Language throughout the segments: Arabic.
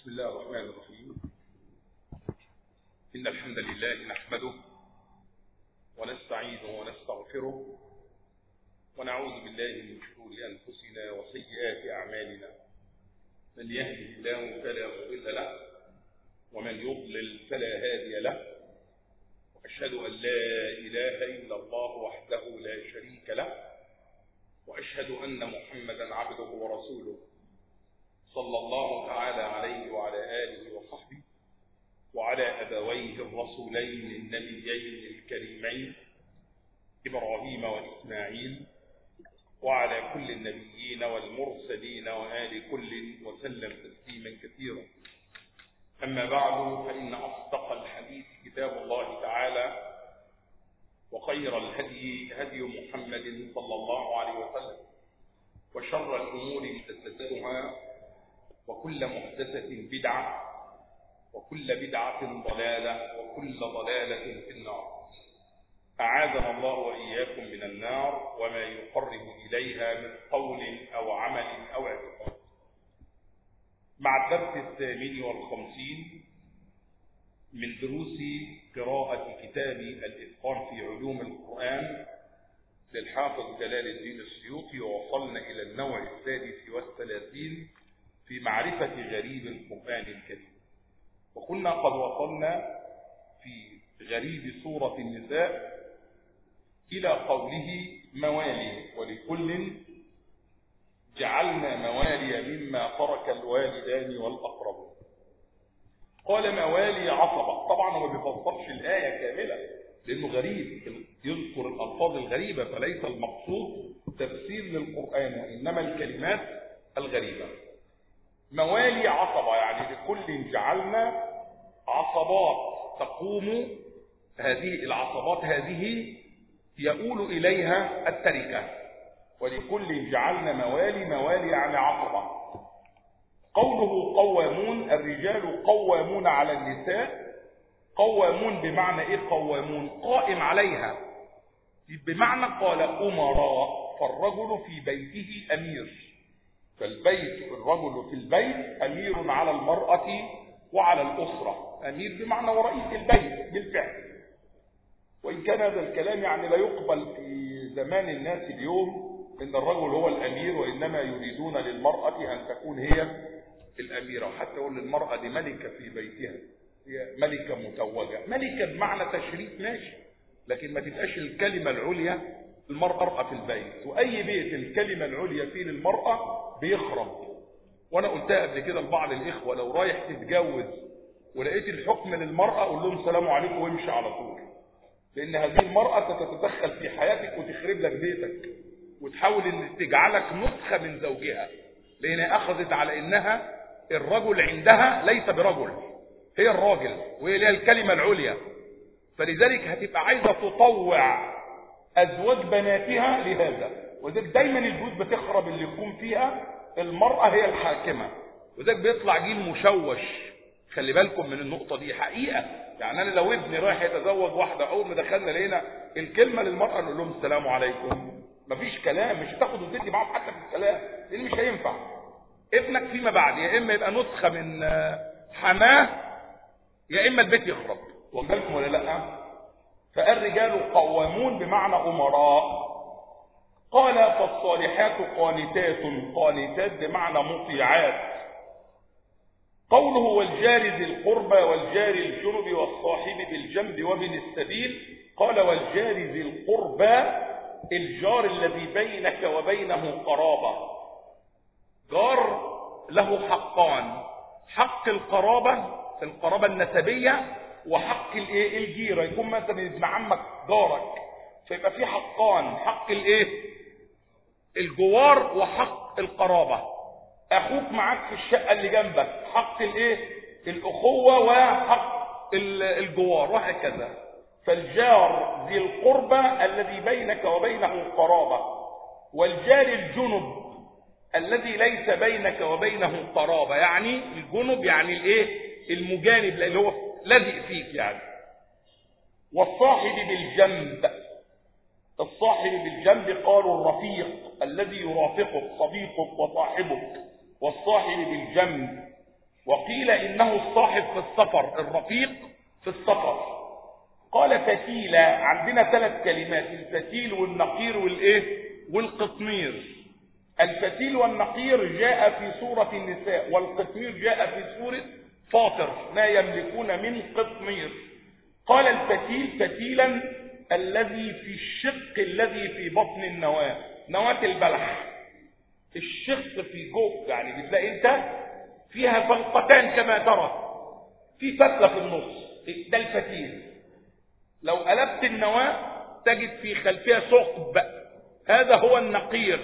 بسم الله الرحمن الرحيم. إن الحمد لله نحمده ونستعينه ونستغفره ونعوذ بالله من شرور أنفسنا وسيئات أعمالنا. من يهده الله فلا مضل له ومن يضلل فلا هادي له، وأشهد أن لا إله إلا الله وحده لا شريك له، وأشهد أن محمدا عبده ورسوله صلى الله تعالى عليه وعلى آله وصحبه وعلى أبويه الرسولين النبيين الكريمين إبراهيم وإسماعيل وعلى كل النبيين والمرسلين وآل كل وسلم تسليما كثيرا. أما بعد، فإن أصدق الحديث كتاب الله تعالى، وخير الهدي هدي محمد صلى الله عليه وسلم، وشر الأمور محدثاتها، وكل محدثة بدعة، وكل بدعة ضلالة، وكل ضلالة في النار. أعاذنا الله وإياكم من النار وما يقرب إليها من قول أو عمل أو اعتقاد. مع الدرس 58 من دروس قراءة كتاب الإتقان في علوم القرآن للحافظ جلال الدين السيوطي، ووصلنا إلى النوع 36 في معرفة غريب القرآن الكريم. وكنا قد وصلنا في غريب سورة النساء إلى قوله موالي، ولكل جعلنا موالي مما ترك الوالدان والأقربون. قال موالي عصبة. طبعا هو ما بيفسرش الآية كاملة لأنه غريب، يذكر الألفاظ الغريبة، فليس المقصود تفسير للقرآن وإنما الكلمات الغريبة. موالي عصبة يعني لكل جعلنا عصبات تقوم، هذه العصبات هذه يؤول إليها التركة. ولكل جعلنا موالي يعني عصبة. قوله قوامون، الرجال قوامون على النساء. قوامون بمعنى ايه؟ قوامون قائم عليها، بمعنى قال أمراء، فالرجل في بيته أمير، فالبيت الرجل في البيت أمير على المرأة وعلى الأسرة. أمير بمعنى ورئيس البيت بالفعل. وإن كان هذا الكلام يعني لا يقبل في زمان الناس اليوم إن الرجل هو الأمير، وإنما يريدون للمرأة أن تكون هي الأميرة، وحتى يقول للمرأة دي ملكة في بيتها، هي ملكة متوجة. ملكة بمعنى تشريف ماشي، لكن ما تبقاش الكلمة العليا المرأة في البيت. وأي بيت الكلمة العليا فيه للمرأة بيخرب. وأنا قلتها قبل كده لبعض الإخوة، لو رايح تتجوز ولقيت الحكم للمرأة قول لهم سلام عليكم وامشي على طول، لأن هذه المرأة ستتدخل في حياتك وتخرب لك بيتك وتحاول أن تجعلك نسخة من زوجها، لأنها أخذت على أنها الرجل عندها ليس برجل، هي الراجل وهي لها الكلمة العليا. فلذلك هتبقى عايزة تطوع أزواج بناتها لهذا، وذلك دايما البيوت بتخرب اللي يقوم فيها المرأة هي الحاكمة، وذلك بيطلع جيل مشوش. خلي بالكم من النقطة دي حقيقة. يعني أنا لو ابني رايح يتزوج واحدة، أول ما دخلنا لقينا الكلمة للمرأة نقول لهم السلام عليكم، مفيش كلام، مش هتاخد وتدي معاهم حتى في الكلام، لأن مش هينفع. ابنك فيما بعد يا إما يبقى نسخة من حماه، يا إما البيت يخرب. وقالكم ولا لأ؟ فالرجال قوامون بمعنى أمراء. قال فالصالحات قانتات. قانتات بمعنى مطيعات. قوله والجار ذي القربى والجار الجنب والصاحب بالجنب وابن السبيل. قال والجار ذي القربى، الجار الذي بينك وبينه قرابة. جار له حقان: حق القرابة النسبية، وحق الجيرة. يكون مثلا ابن عمك جارك، فيبقى في حقان: حق الجوار وحق القرابة. اخوك معاك في الشقة اللي جنبك، حق الاخوة وحق الجوار، وهكذا. فالجار ذي القربى الذي بينك وبينه قرابة، والجار الجنب الذي ليس بينك وبينه قرابة. يعني الجنب يعني المجانب اللي هو لازق فيك يعني. والصاحب بالجنب. الصاحب بالجنب قالوا الرفيق الذي يرافقك، صديقك وصاحبك. والصاحب بالجنب وقيل إنه الصاحب في السفر، الرفيق في السفر. قال فتيلة، عندنا 3 كلمات، الفتيل والنقير والقطمير. الفتيل والنقير جاء في سورة النساء، والقطمير جاء في سورة فاطر، ما يملكون من قطمير. قال الفتيل فتيلا الذي في الشق الذي في بطن النواة، نواة البلح، الشق في جوه، يعني بتلاقي انت فيها فلقتان كما ترى، في فتلة في النص، ده الفتيل. لو قلبت النواة تجد في خلفها ثقب، هذا هو النقير.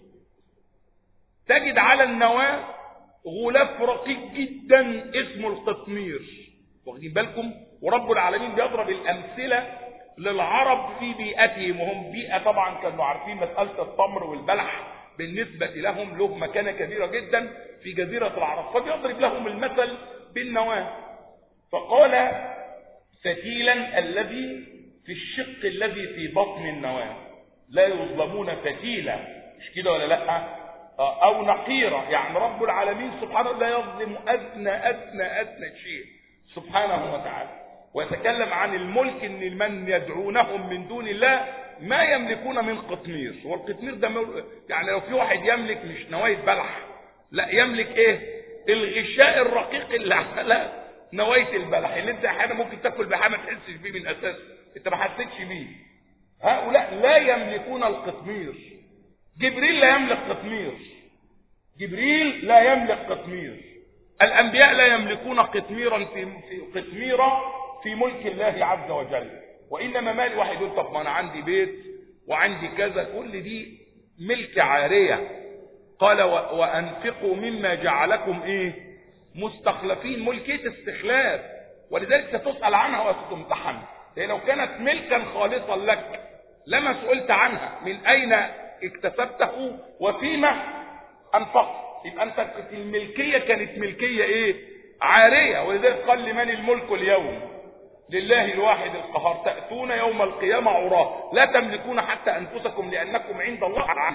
تجد على النواة غلاف رقيق جدا اسمه القطمير، واخدين بالكم؟ ورب العالمين بيضرب الامثله للعرب في بيئتهم، وهم بيئه طبعا كانوا عارفين مساله التمر والبلح بالنسبه لهم له مكانه كبيره جدا في جزيره العرب، فبيضرب لهم المثل بالنواه. فقال فتيلا الذي في الشق الذي في بطن النواه، لا يظلمون فتيلا، مش كده ولا لا؟ او نقيرة، يعني رب العالمين سبحانه لا يظلم ادنى شيء سبحانه وتعالى. ويتكلم عن الملك ان من يدعونهم من دون الله ما يملكون من قطمير. والقطمير ده يعني لو في واحد يملك مش نواة بلح، لا يملك الغشاء الرقيق اللي على نواة البلح، اللي انت احيانا ممكن تاكل بحاجه ما تحسش بيه من اساسه، انت ما حسيتش بيه. هؤلاء لا يملكون القطمير. جبريل لا يملك قطمير، جبريل لا يملك قطمير. الانبياء لا يملكون قطميرا قطميرة في ملك الله عز وجل. وانما مال واحد يقول طب ما انا عندي بيت وعندي كذا، كل دي ملك عارية. قال وانفقوا مما جعلكم مستخلفين، ملكية استخلاف، ولذلك ستسأل عنها وستمتحن. لو كانت ملكا خالصا لك لما سئلت عنها، من اين اكتسبته وفيما انفقت، يبقى انت الملكيه كانت ملكيه عاريه. ولذلك قال لمن الملك اليوم؟ لله الواحد القهار، تأتون يوم القيامة عراة لا تملكون حتى انفسكم لانكم عند الله عزيز.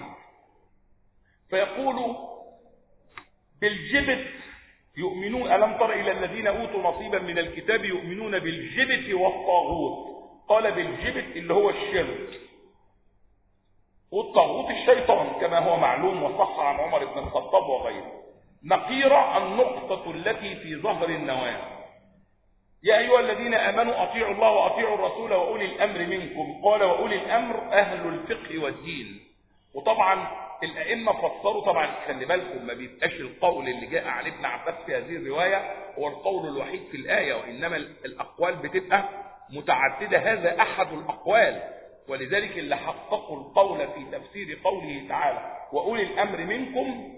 فيقول بالجبت يؤمنون، الم تر الى الذين اوتوا نصيبا من الكتاب يؤمنون بالجبت والطاغوت. قال بالجبت اللي هو الشرك، والطاغوت الشيطان كما هو معلوم وصح عن عمر بن الخطاب وغيره. نقيرة النقطة التي في ظهر النواة. يا أيها الذين آمنوا أطيعوا الله وأطيعوا الرسول وأولي الأمر منكم. قال وأولي الأمر أهل الفقه والدين. وطبعا الأئمة فسروا، طبعا خلي بالكم ما بيبقاش القول اللي جاء عن ابن عباس في هذه الرواية هو القول الوحيد في الآية، وإنما الأقوال بتبقى متعددة، هذا أحد الأقوال. ولذلك اللي حققوا القول في تفسير قوله تعالى وأولي الأمر منكم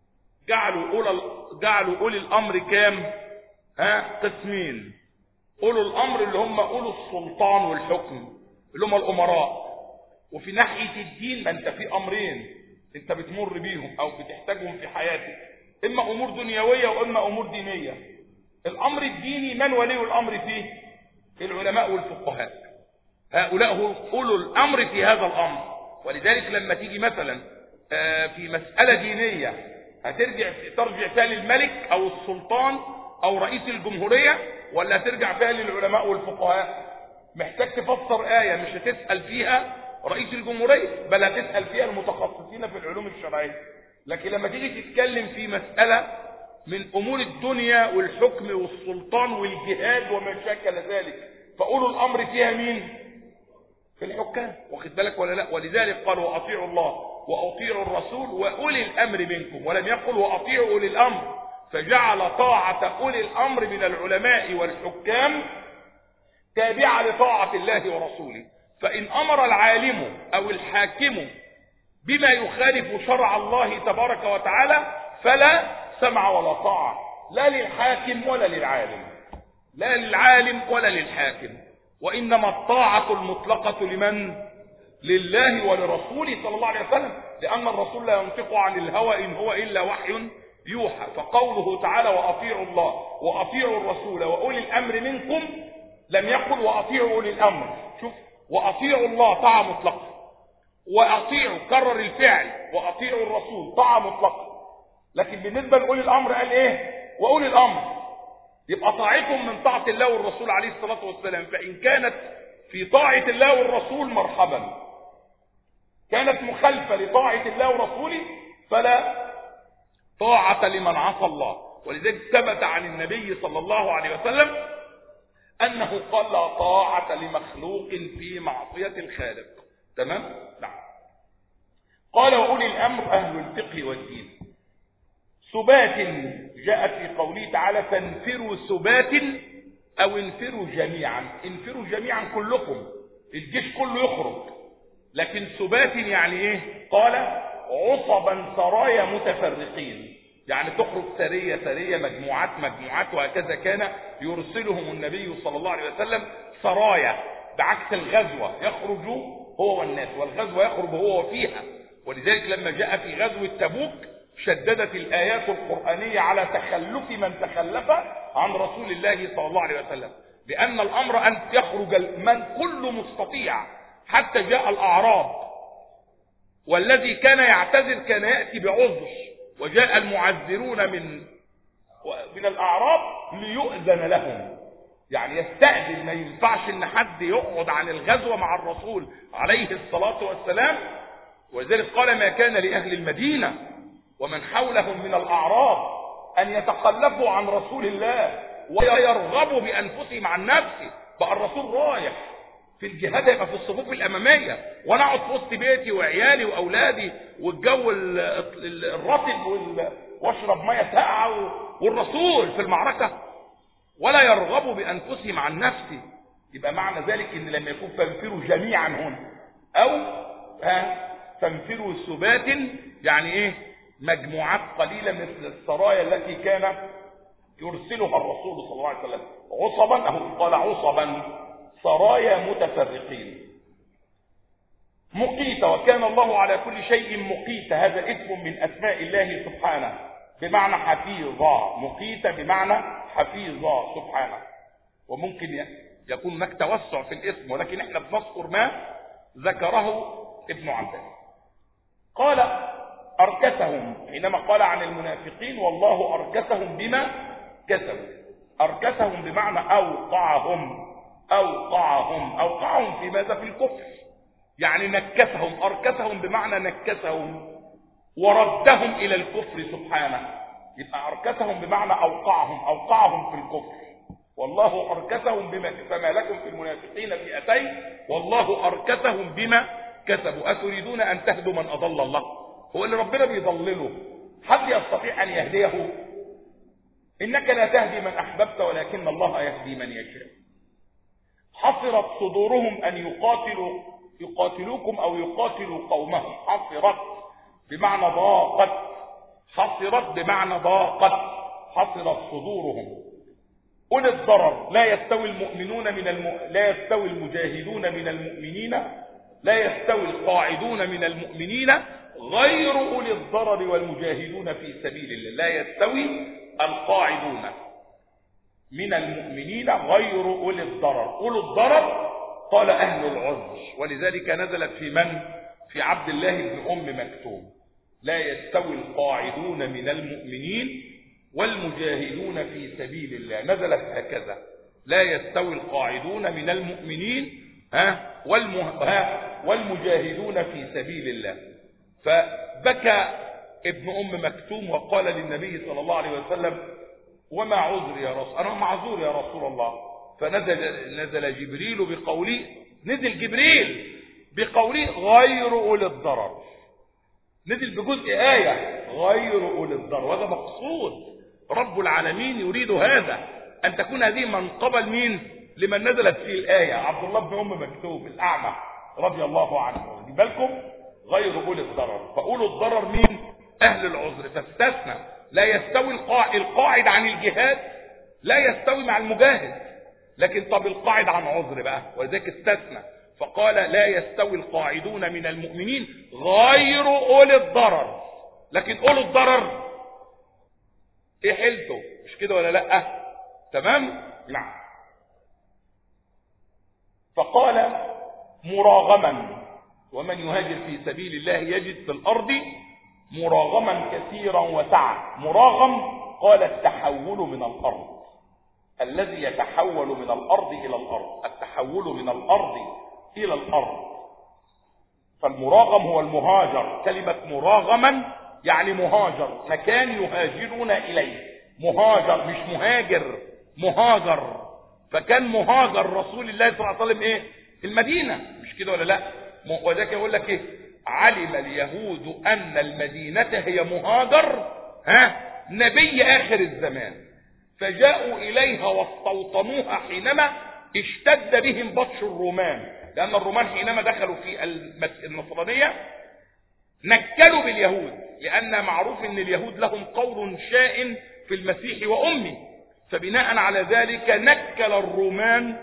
جعلوا أولي الأمر كام؟ قسمين. أولو الأمر اللي هم أولو السلطان والحكم، اللي هم الأمراء. وفي ناحية الدين ما أنت في أمرين أنت بتمر بيهم أو بتحتاجهم في حياتك، إما أمور دنيوية وإما أمور دينية. الأمر الديني من ولي الأمر فيه؟ العلماء والفقهاء، هؤلاء هم أولو الأمر في هذا الأمر. ولذلك لما تيجي مثلا في مسألة دينية ترجع فيها للملك أو السلطان أو رئيس الجمهورية، ولا ترجع فيها للعلماء والفقهاء؟ محتاج تفسر آية مش هتسأل فيها رئيس الجمهورية، بل هتسأل فيها المتخصصين في العلوم الشرعية. لكن لما تيجي تتكلم في مسألة من أمور الدنيا والحكم والسلطان والجهاد وما شاكل ذلك، فأولو الأمر فيها مين؟ في الحكام، واخد بالك ولا لا؟ ولذلك قال وأطيعوا الله وأطيعوا الرسول وأولي الأمر منكم، ولم يقل وأطيعوا أولي الأمر، فجعل طاعة أولي الأمر من العلماء والحكام تابعة لطاعة الله ورسوله. فإن أمر العالم أو الحاكم بما يخالف شرع الله تبارك وتعالى فلا سمع ولا طاعة، لا للحاكم ولا للعالم، لا للعالم ولا للحاكم. وإنما الطاعة المطلقة لمن؟ لله ولرسوله صلى الله عليه وسلم، لأن الرسول لا ينطق عن الهوى إن هو إلا وحي يوحى. فقوله تعالى وأطيعوا الله وأطيعوا الرسول وأولي الأمر منكم، لم يقل وأطيعوا أولي الأمر. شوف، وأطيعوا الله طاعة مطلقة، وأطيعوا كرر الفعل، وأطيعوا الرسول طاعة مطلقة. لكن بالنسبة لأولي الأمر قال وأولي الأمر يبقى طاعتهم من طاعة الله والرسول عليه الصلاة والسلام، فإن كانت في طاعة الله والرسول مرحبا، كانت مخالفة لطاعة الله ورسوله فلا طاعة لمن عصى الله. ولذلك ثبت عن النبي صلى الله عليه وسلم أنه قال لا طاعة لمخلوق في معصية الخالق. تمام؟ نعم. قال وأولي الأمر أهل الفقه والدين. سبات جاءت في قوله تعالى فانفروا سبات أو انفروا جميعا. انفروا جميعا كلكم، الجيش كله يخرج، لكن سبات يعني ايه؟ قال عصبا سرايا متفرقين، يعني تخرج سرية سرية، مجموعات مجموعات، وهكذا كان يرسلهم النبي صلى الله عليه وسلم سرايا، بعكس الغزوة يخرج هو والناس، والغزوة يخرج هو فيها. ولذلك لما جاء في غزوة تبوك شددت الآيات القرآنية على تخلف من تخلف عن رسول الله صلى الله عليه وسلم، لأن الأمر أن يخرج من كل مستطيع، حتى جاء الأعراب، والذي كان يعتذر كان يأتي بعذر، وجاء المعذرون من الأعراب ليؤذن لهم، يعني يستأذن، ما ينفعش ان حد يقعد عن الغزوة مع الرسول عليه الصلاة والسلام. ولذلك قال ما كان لأهل المدينة ومن حولهم من الأعراب أن يتخلفوا عن رسول الله ويرغبوا بأنفسهم عن نفسه. بقى الرسول رايح في الجهاد يبقى في الصفوف الأمامية، وانا اقعد في وسط بيتي وعيالي واولادي والجو الرطب واشرب ميه ساقعه، والرسول في المعركة ولا يرغبوا بأنفسهم عن نفسه. يبقى معنى ذلك ان لما يكون فانفروا جميعا هنا او فانفروا سبات، يعني ايه؟ مجموعات قليلة مثل السرايا التي كان يرسلها الرسول صلى الله عليه وسلم عصبا، أو قال عصبا سرايا متفرقين. مقيت، وكان الله على كل شيء مقيت، هذا اسم من أسماء الله سبحانه بمعنى حفيظا. مقيت بمعنى حفيظا سبحانه. وممكن يكون هناك توسع في الاسم، ولكن احنا بنذكر ما ذكره ابن عباس. قال أركسهم، حينما قال عن المنافقين والله أركسهم بما كسبوا. أركسهم بمعنى أوقعهم. أوقعهم في ماذا؟ في الكفر، يعني نكسهم. أركسهم بمعنى نكسهم وردهم إلى الكفر سبحانه. يبقى أركسهم بمعنى أوقعهم في الكفر. والله أركسهم بما، فما لكم في المنافقين فئتين والله أركسهم بما كسبوا أتريدون أن تهدوا من أضل الله؟ هو اللي ربنا بيضلله حد يستطيع أن يهديه؟ إنك لا تهدي من أحببت ولكن الله يهدي من يشاء. حصرت صدورهم أن يقاتلوكم أو يقاتلوا قومهم. حصرت بمعنى ضاقت. حصرت بمعنى ضاقت. حصرت صدورهم. أولي الضرر. لا يستوي المؤمنون لا يستوي المجاهدون من المؤمنين، لا يستوي القاعدون من المؤمنين غير أولي الضرر والمجاهدون في سبيل الله. لا يستوي القاعدون من المؤمنين غير أولي الضرر. أولي الضرر قال أهل العذر، ولذلك نزلت في من؟ في عبد الله بن أم مكتوم. لا يستوي القاعدون من المؤمنين والمجاهدون في سبيل الله. نزلت هكذا: لا يستوي القاعدون من المؤمنين والمجاهدون في سبيل الله. فبكى ابن أم مكتوم وقال للنبي صلى الله عليه وسلم: وما عذر يا رسول، أنا معذور يا رسول الله. فنزل جبريل بقوله، نزل جبريل بقوله غير أولي الضرر. نزل بجزء آية غير أولي الضرر، وهذا مقصود. رب العالمين يريد هذا، أن تكون هذه منقبة مين؟ لمن نزلت فيه الآية، عبد الله بن أم مكتوم الأعمى رضي الله عنه. خدي بالكم، غير أولي الضرر. فأولي الضرر مين؟ أهل العذر. فاستثنى. لا يستوي القاعد عن الجهاد لا يستوي مع المجاهد، لكن طب القاعد عن عذر بقى، ولذلك استثنى فقال: لا يستوي القاعدون من المؤمنين غير أولي الضرر. لكن أولي الضرر ايه حيلته؟ مش كده ولا لا؟ تمام؟ نعم. فقال مراغما: ومن يهاجر في سبيل الله يجد في الأرض مراغما كثيرا وسعة. مراغم قال التحول من الأرض. الذي يتحول من الأرض إلى الأرض، التحول من الأرض إلى الأرض. فالمراغم هو المهاجر، كلمة مراغما يعني مهاجر، مكان يهاجرون إليه، مهاجر مش مهاجر، مهاجر. فكان مهاجر رسول الله صلى الله عليه وسلم ايه؟ المدينة، مش كده ولا لا؟ وذاك يقول لك ايه؟ علم اليهود أن المدينة هي مهاجر نبي آخر الزمان، فجاءوا إليها واستوطنوها حينما اشتد بهم بطش الرومان، لأن الرومان حينما دخلوا في النصرانية نكلوا باليهود، لأن معروف أن اليهود لهم قول شائن في المسيح وأمه، فبناء على ذلك نكل الرومان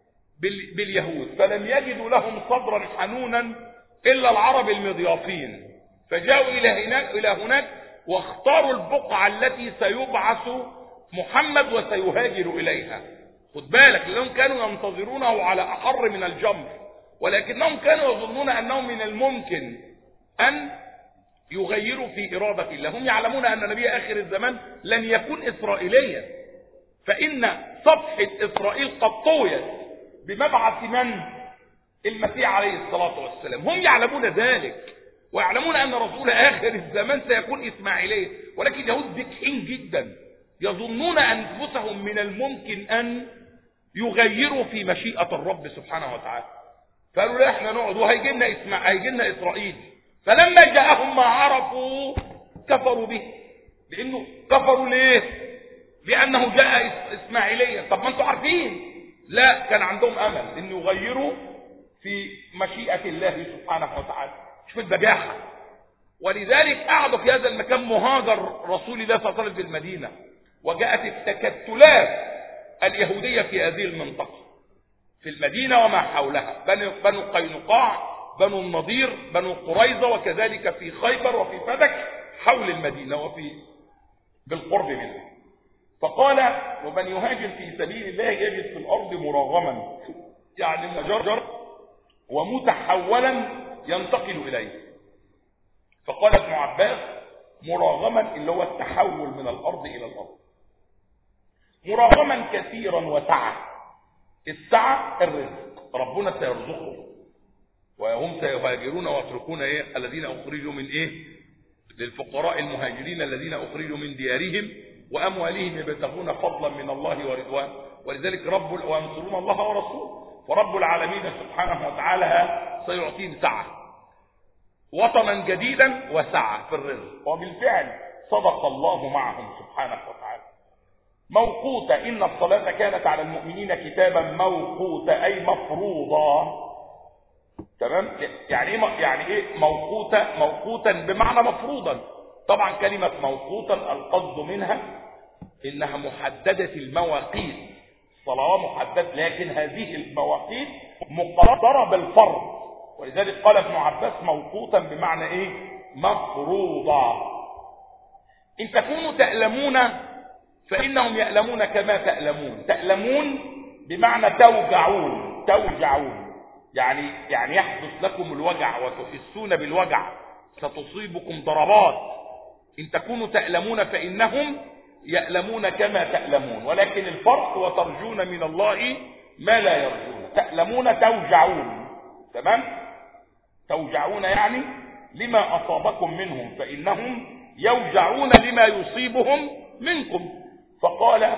باليهود، فلم يجدوا لهم صدرا حنونا إلا العرب المضيافين، فجاءوا إلى هناك واختاروا البقعة التي سيبعث محمد وسيهاجر إليها. خد بالك، لأنهم كانوا ينتظرونه على أحر من الجمر، ولكنهم كانوا يظنون أنه من الممكن أن يغيروا في إرادة الله. هم يعلمون أن نبي آخر الزمان لن يكون إسرائيليا، فإن صفحة إسرائيل قد طويت بمبعث من؟ المسيح عليه الصلاة والسلام. هم يعلمون ذلك، ويعلمون أن رسول آخر الزمان سيكون إسماعيليا، ولكن اليهود ذكيين جدا، يظنون أنفسهم من الممكن أن يغيروا في مشيئة الرب سبحانه وتعالى. قالوا لا، احنا نقعد وهيجي لنا إسرائيل. فلما جاءهم ما عرفوا كفروا به، لأنه كفروا ليه؟ لأنه جاء إسماعيليا. طب ما انتوا عارفين، لا، كان عندهم أمل أن يغيروا في مشيئة الله سبحانه وتعالى. شوف البجاحة. ولذلك قعدوا في هذا المكان مهاجر رسول الله صلى الله عليه وسلم في المدينة، وجاءت التكتلات اليهودية في هذه المنطقة، في المدينة وما حولها، بنو قينقاع، بنو النضير، بنو قريظة، وكذلك في خيبر وفي فدك حول المدينة وفي بالقرب منها. فقال: ومن يهاجر في سبيل الله يجد في الأرض مراغما، يعني مهاجر ومتحولا ينتقل إليه. فقال ابن عباس: مراغما اللي هو التحول من الأرض إلى الأرض، مراغما كثيرا وسعة. السعة الرزق، ربنا سيرزقهم، وهم سيهاجرون ويتركون ايه؟ الذين اخرجوا من ايه؟ للفقراء المهاجرين الذين اخرجوا من ديارهم واموالهم يبتغون فضلا من الله ورضوان، ولذلك وينصرون الله ورسوله. فرب العالمين سبحانه وتعالى سيعطيهم سعة، وطنا جديدا وسعة في الرزق. وبالفعل صدق الله معهم سبحانه وتعالى. موقوتة، إن الصلاة كانت على المؤمنين كتابا موقوتا، أي مفروضة. تمام؟ يعني ايه موقوتا؟ موقوتا بمعنى مفروضا. طبعا كلمة موقوتا القصد منها إنها محددة المواقيت، الصلاة محددة، لكن هذه المواقيت مقدرة بالفرض، ولذلك قال ابن عباس موقوتا بمعنى ايه؟ مفروضة. إن تكونوا تألمون فإنهم يألمون كما تألمون. تألمون بمعنى توجعون، يعني يحدث لكم الوجع وتحسون بالوجع، ستصيبكم ضربات. إن تكونوا تألمون فإنهم يألمون كما تألمون، ولكن الفرق وترجون من الله ما لا يرجون. تألمون توجعون، تمام؟ توجعون يعني لما أصابكم منهم، فإنهم يوجعون لما يصيبهم منكم. فقال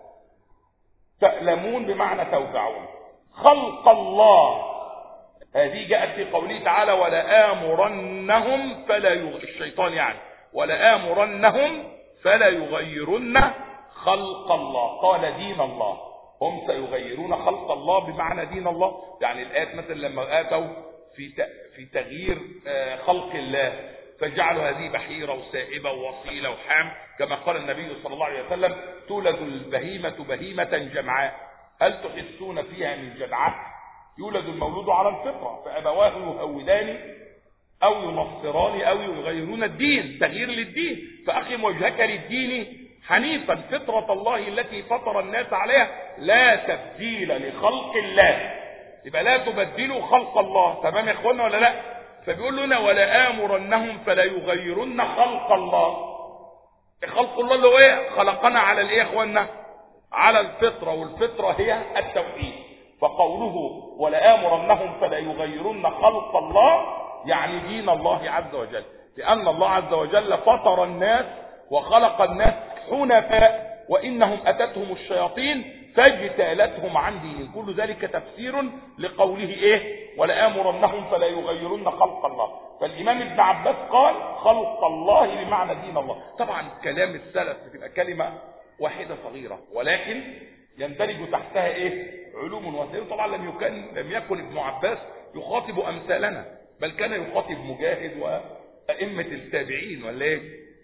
تألمون بمعنى توجعون. خلق الله، هذه جاءت في قوله تعالى: ولا آمرنهم فلا الشيطان يعني ولا آمرنهم فلا يغيرن خلق الله. قال دين الله، هم سيغيرون خلق الله بمعنى دين الله. يعني الآيات مثلا لما آتوا في تغيير خلق الله، فجعلوا هذه بحيرة وسائبة ووصيلة وحام، كما قال النبي صلى الله عليه وسلم: تولد البهيمة بهيمة جمعاء هل تحسون فيها من جدعاء. يولد المولود على الفطرة، فأبواه يهودان أو ينصران أو يغيرون الدين، تغيير للدين. فأقم وجهك للدين حنيفا فطرة الله التي فطر الناس عليها لا تبديل لخلق الله. يبقى لا تبدلوا خلق الله. تمام يا اخوانا ولا لا؟ فبيقول لنا: ولا آمرنهم فلا يغيرن خلق الله. خلق الله اللي هو ايه؟ خلقنا على الايه يا اخوانا؟ على الفطرة، والفطرة هي التوحيد. فقوله ولآمرنهم فلا يغيرن خلق الله يعني دين الله عز وجل، لأن الله عز وجل فطر الناس وخلق الناس حنفاء، وإنهم أتتهم الشياطين فاجتالتهم عن دينهم. كل ذلك تفسير لقوله ايه؟ ولآمرنهم فلا يغيرن خلق الله. فالإمام ابن عباس قال خلق الله بمعنى دين الله. طبعا كلام السلف بتبقى كلمة واحدة صغيرة، ولكن يندرج تحتها ايه؟ علوم وسائل. طبعا لم يكن ابن عباس يخاطب أمثالنا، بل كان يخاطب مجاهد وأئمة التابعين ولا ايه؟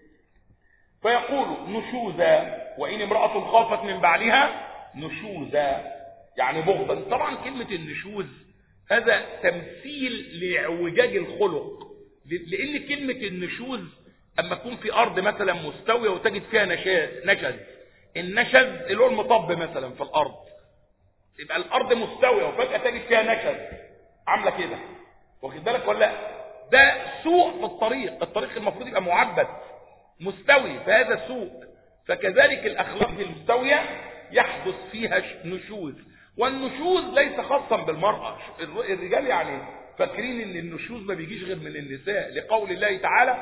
فيقول نشوزا وإن امرأة خافت من بعلها نشوزا يعني بغضا. طبعا كلمة النشوز هذا تمثيل لاعوجاج الخلق، لأن كلمة النشوز أما تكون في أرض مثلا مستوية وتجد فيها نشز، النشز اللي هو المطب مثلا في الأرض، يبقى الأرض مستوية وفجأة تجد فيها نشز عاملة كده، واخد بالك ولا؟ ده سوء في الطريق المفروض يبقى معبد مستوي، فهذا سوء. فكذلك الأخلاق المستوية يحدث فيها نشوز، والنشوز ليس خاصا بالمرأة. الرجال يعني فاكرين ان النشوز ما بيجيش غير من النساء، لقول الله تعالى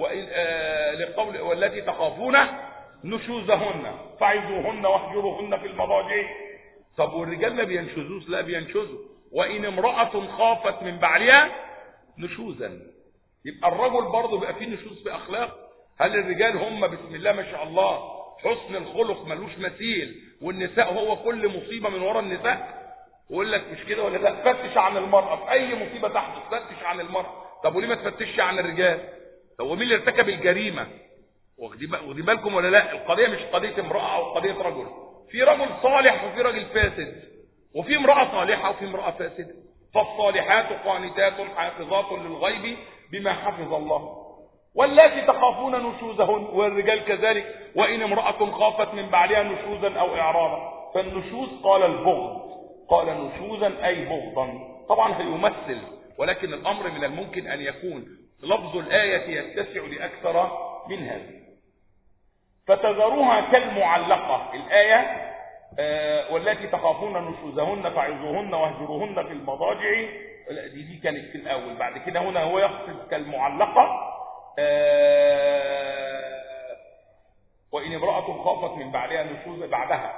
لقول والتي تخافون نشوزهن فعظوهن واهجروهن في المضاجع. طب والرجال ما بينشزوش؟ لا بينشزوا. وإن امرأة خافت من بعلها نشوزا، يبقى الرجل برضه بيبقى فيه نشوز في أخلاق. هل الرجال هم بسم الله ما شاء الله حسن الخلق ملوش مثيل، والنساء هو كل مصيبة من وراء النساء؟ ويقول لك مش كده ولا لا؟ فتش عن المرأة في أي مصيبة تحدث، فتش عن المرأة. طب وليه ما تفتشش عن الرجال؟ هو مين اللي ارتكب الجريمة؟ واخدين بالكم ولا لا؟ القضية مش قضية امرأة أو قضية رجل، في رجل صالح وفي رجل فاسد، وفي امرأة صالحة وفي امرأة فاسدة. فالصالحات قانتات حافظات للغيب بما حفظ الله، واللاتي تخافون نشوزهن، والرجال كذلك. وإن امرأة خافت من بعلها نشوزا أو إعراضا. فالنشوز قال البغض، قال نشوزا أي بغضا. طبعا هيمثل، ولكن الأمر من الممكن أن يكون لفظ الآية يتسع لأكثر من هذا. فتذروها كالمعلقة. الآية والتي تخافون نشوزهن فعظوهن واهجروهن في المضاجع، دي كانت في الأول. بعد كده هنا هو يقصد كالمعلقة. وإن امرأة خافت من بعدها نشوزا بعدها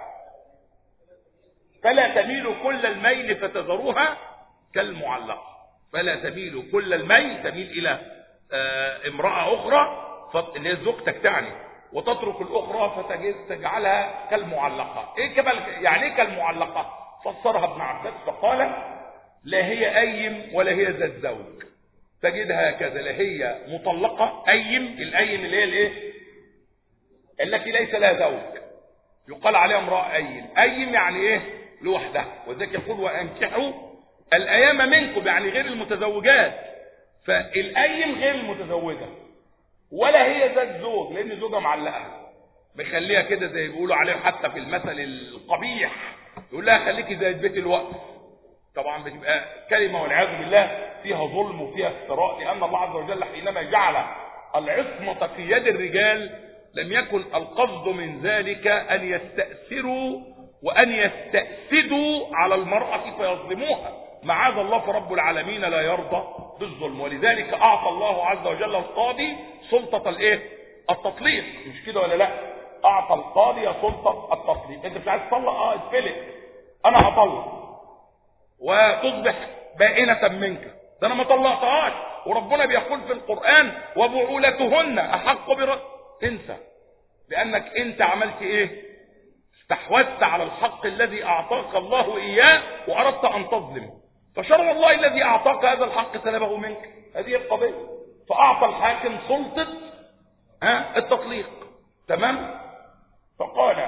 فلا تميل كل الميل فتذروها كالمعلقة. فلا تميل كل الميل، تميل إلى امرأة أخرى اللي هي زوجتك تعني، وتترك الأخرى فتجعلها كالمعلقة. يعني ايه كالمعلقة؟ فسرها ابن عباس فقال لا هي أيم ولا هي ذات زوج، تجدها هكذا، لا هي مطلقة أيم، الأيم اللي هي الايه؟ التي ليس لها زوج، يقال عليها امرأة أيم. أيم يعني ايه؟ لوحدها. وذلك يقول وأنكحوا الأيام منكم، يعني غير المتزوجات. فالأيم غير المتزوجة، ولا هي ذات زوج، لأن زوجها معلقها بيخليها كده زي بيقولوا عليه حتى في المثل القبيح، يقول لها خليكي زي بيت الوقت. طبعا بتبقى كلمة والعياذ بالله فيها ظلم وفيها افتراء، لأن الله عز وجل حينما جعل العصمة في يد الرجال لم يكن القصد من ذلك أن يستأثروا وأن يستأسدوا على المرأة فيظلموها، معاذ الله، فرب العالمين لا يرضى بالظلم. ولذلك أعطى الله عز وجل القاضي سلطة الايه؟ التطليق، مش كده ولا لا؟ أعطى القاضي سلطة التطليق. انت مش عايز تطلق؟ اتفلق، انا هطلق وتصبح بائنة منك، ده انا ما طلقتهاش. وربنا بيقول في القرآن وبعولتهن احق انسى، لانك انت عملت ايه؟ استحوذت على الحق الذي اعطاك الله اياه واردت ان تظلم، فشرع الله الذي اعطاك هذا الحق سلبه منك. هذه القضية. فاعطى الحاكم سلطة التطليق. تمام؟ فقال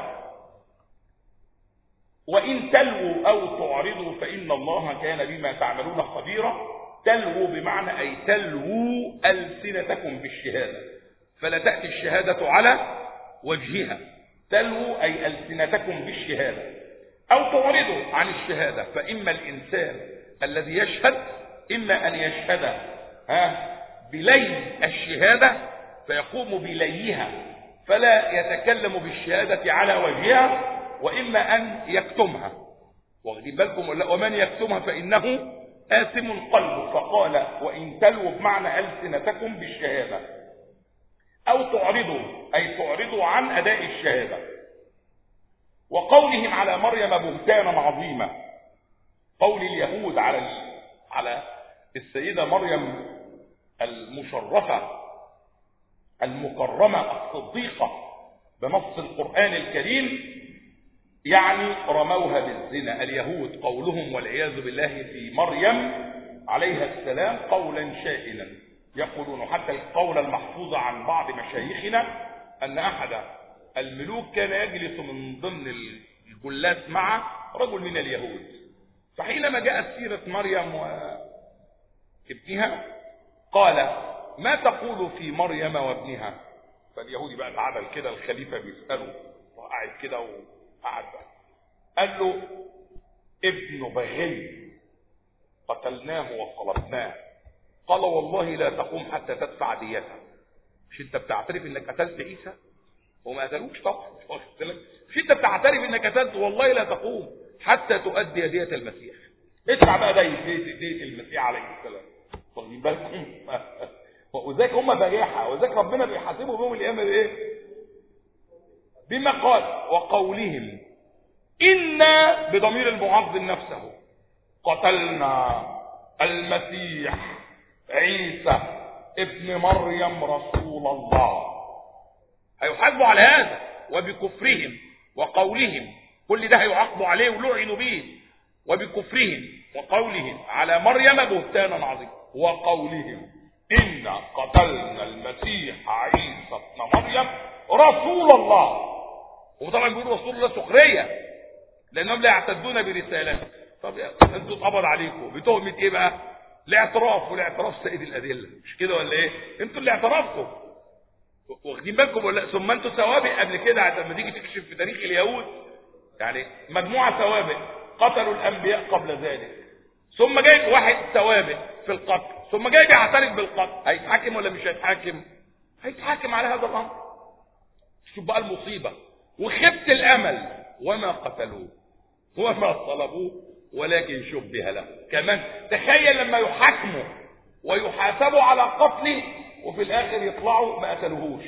وإن تلووا أو تعرضوا فإن الله كان بما تعملون خبيرا. تلووا بمعنى أي تلووا ألسنتكم بالشهادة، فلا تأتي الشهادة على وجهها. تلووا أي ألسنتكم بالشهادة، أو تعرضوا عن الشهادة. فإما الإنسان الذي يشهد إما أن يشهد بلي الشهادة فيقوم بليها، فلا يتكلم بالشهادة على وجهها، وإما أن يكتمها. واخدين بالكم؟ ومن يكتمها فإنه آثم قلبه. فقال وإن تلوا بمعنى ألسنتكم بالشهادة أو تعرضوا، أي تعرضوا عن أداء الشهادة. وقولهم على مريم بهتانا عظيما، قول اليهود على السيدة مريم المشرفة المكرمة الصديقة بنص القرآن الكريم، يعني رموها بالزنا. اليهود قولهم والعياذ بالله في مريم عليها السلام قولا شائنا، يقولون حتى القول المحفوظ عن بعض مشايخنا أن أحد الملوك كان يجلس من ضمن الجلاس مع رجل من اليهود، فحينما جاءت سيرة مريم وابنها قال ما تقول في مريم وابنها؟ فاليهودي بقى تعدل كده، الخليفة بيسأله وقعد كده وقعد بقى قال له ابن بغي قتلناه وصلبناه. قال والله لا تقوم حتى تدفع ديته. مش انت بتعترف انك قتلت عيسى وما قتلوش؟ طبعا مش انت بتعترف انك قتلت؟ والله لا تقوم حتى تؤدي دية المسيح. ادفع بقى دية المسيح عليه السلام. واخدين بالكم؟ وذاك هم بجاحة، وذاك ربنا بيحاسبوا بهم القيامة بايه؟ بما قال وقولهم إنا بضمير المعظم نفسه قتلنا المسيح عيسى ابن مريم رسول الله. هيحاسبوا على هذا وبكفرهم وقولهم، كل ده هيعاقبوا عليه ولعنوا به. وبكفرهم وقولهم على مريم بهتانا عظيما، وقولهم إنا قتلنا المسيح عيسى ابن مريم رسول الله. وطبعا بيقولوا رسول الله سخرية لأنهم لا يعتدون برسالته. طب انتوا اتقبض عليكم بتهمة ايه بقى؟ الاعتراف، والاعتراف سيد الأدلة، مش كده ولا ايه؟ انتوا اللي اعترفتوا، واخدين بالكم ولا؟ ثم انتوا سوابق قبل كده لما تيجي تكشف في تاريخ اليهود، يعني مجموعة سوابق قتلوا الأنبياء قبل ذلك، ثم جاي واحد سوابق في القتل، ثم جاي بيعترف بالقتل، هيتحاكم ولا مش هيتحاكم؟ هيتحاكم على هذا الأمر. شوف بقى المصيبة، وخبت الأمل وما قتلوه وما صلبوه ولكن شبه له. كمان تخيل لما يحاكموا ويحاسبوا على قتله وفي الآخر يطلعوا ما قتلوهوش،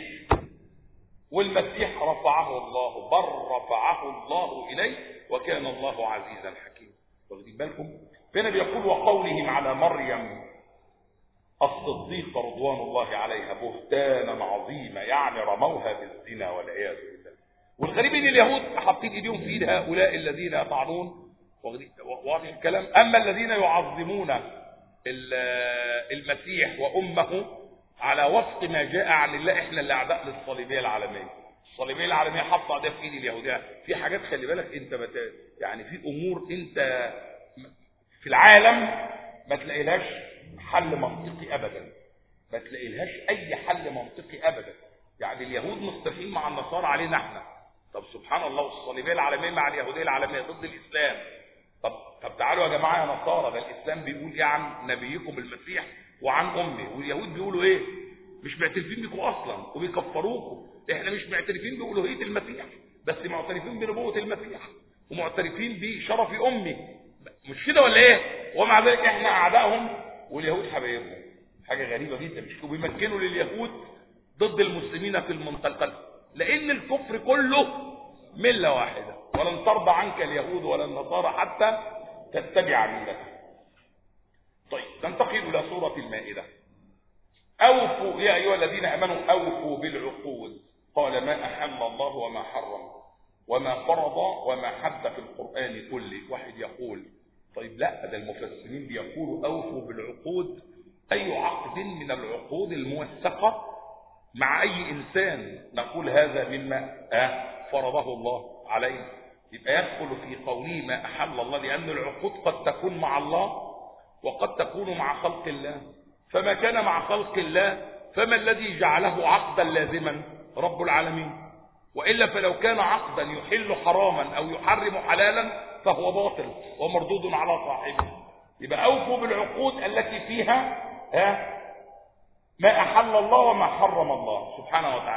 والمسيح رفعه الله، بل رفعه الله إليه وكان الله عزيزا حكيما. واخدين بالكم؟ فهنا بيقول وقولهم على مريم الصديقة رضوان الله عليها بهتانا عظيما، يعني رموها بالزنا والعياذ بالله. والغريب ان اليهود حاطين ايديهم في ايد هؤلاء الذين يطعنون، واضح الكلام. اما الذين يعظمون المسيح وامه على وفق ما جاء عن الله، احنا اللي اعداء للصليبيه العالميه. الصليبيه العالميه حاطه ده في ايد اليهوديه. في حاجات خلي بالك انت يعني في امور انت في العالم ما تلاقيلهاش حل منطقي ابدا، ما تلاقيلهاش اي حل منطقي ابدا. يعني اليهود مصطفين مع النصارى علينا احنا، طب سبحان الله، والصليبيه العالميه مع اليهوديه العالميه ضد الاسلام. طب تعالوا يا جماعه يا نصارى، ده الاسلام بيقول ايه عن نبيكم المسيح وعن امه، واليهود بيقولوا ايه؟ مش معترفين بيكم اصلا وبيكفروكم. احنا مش معترفين بالوهيه المسيح بس معترفين بنبوه المسيح ومعترفين بشرف امه، مش كده ولا ايه؟ ومع ذلك احنا اعدائهم واليهود حبايبهم. حاجه غريبه جدا، مش بيمكنوا لليهود ضد المسلمين في المنطقه، لان الكفر كله مله واحده، ولن ترضى عنك اليهود ولا النصارى حتى تتبع ملته. طيب ننتقل الى سوره المائده. اوفوا يا ايها الذين امنوا اوفوا بالعقود. قال ما احل الله وما حرم وما فرض وما حد في القران كله. واحد يقول طيب لا، ده المفسرين بيقولوا اوفوا بالعقود، اي عقد من العقود الموثقه مع اي انسان. نقول هذا مما فرضه الله عليه، يبقى يدخل في قوله ما احل الله، لان العقود قد تكون مع الله وقد تكون مع خلق الله. فما كان مع خلق الله فما الذي جعله عقدا لازما؟ رب العالمين. والا فلو كان عقدا يحل حراما او يحرم حلالا فهو باطل ومردود على صاحبه. يبقى اوفوا بالعقود التي فيها ما احل الله وما حرم الله سبحانه وتعالى.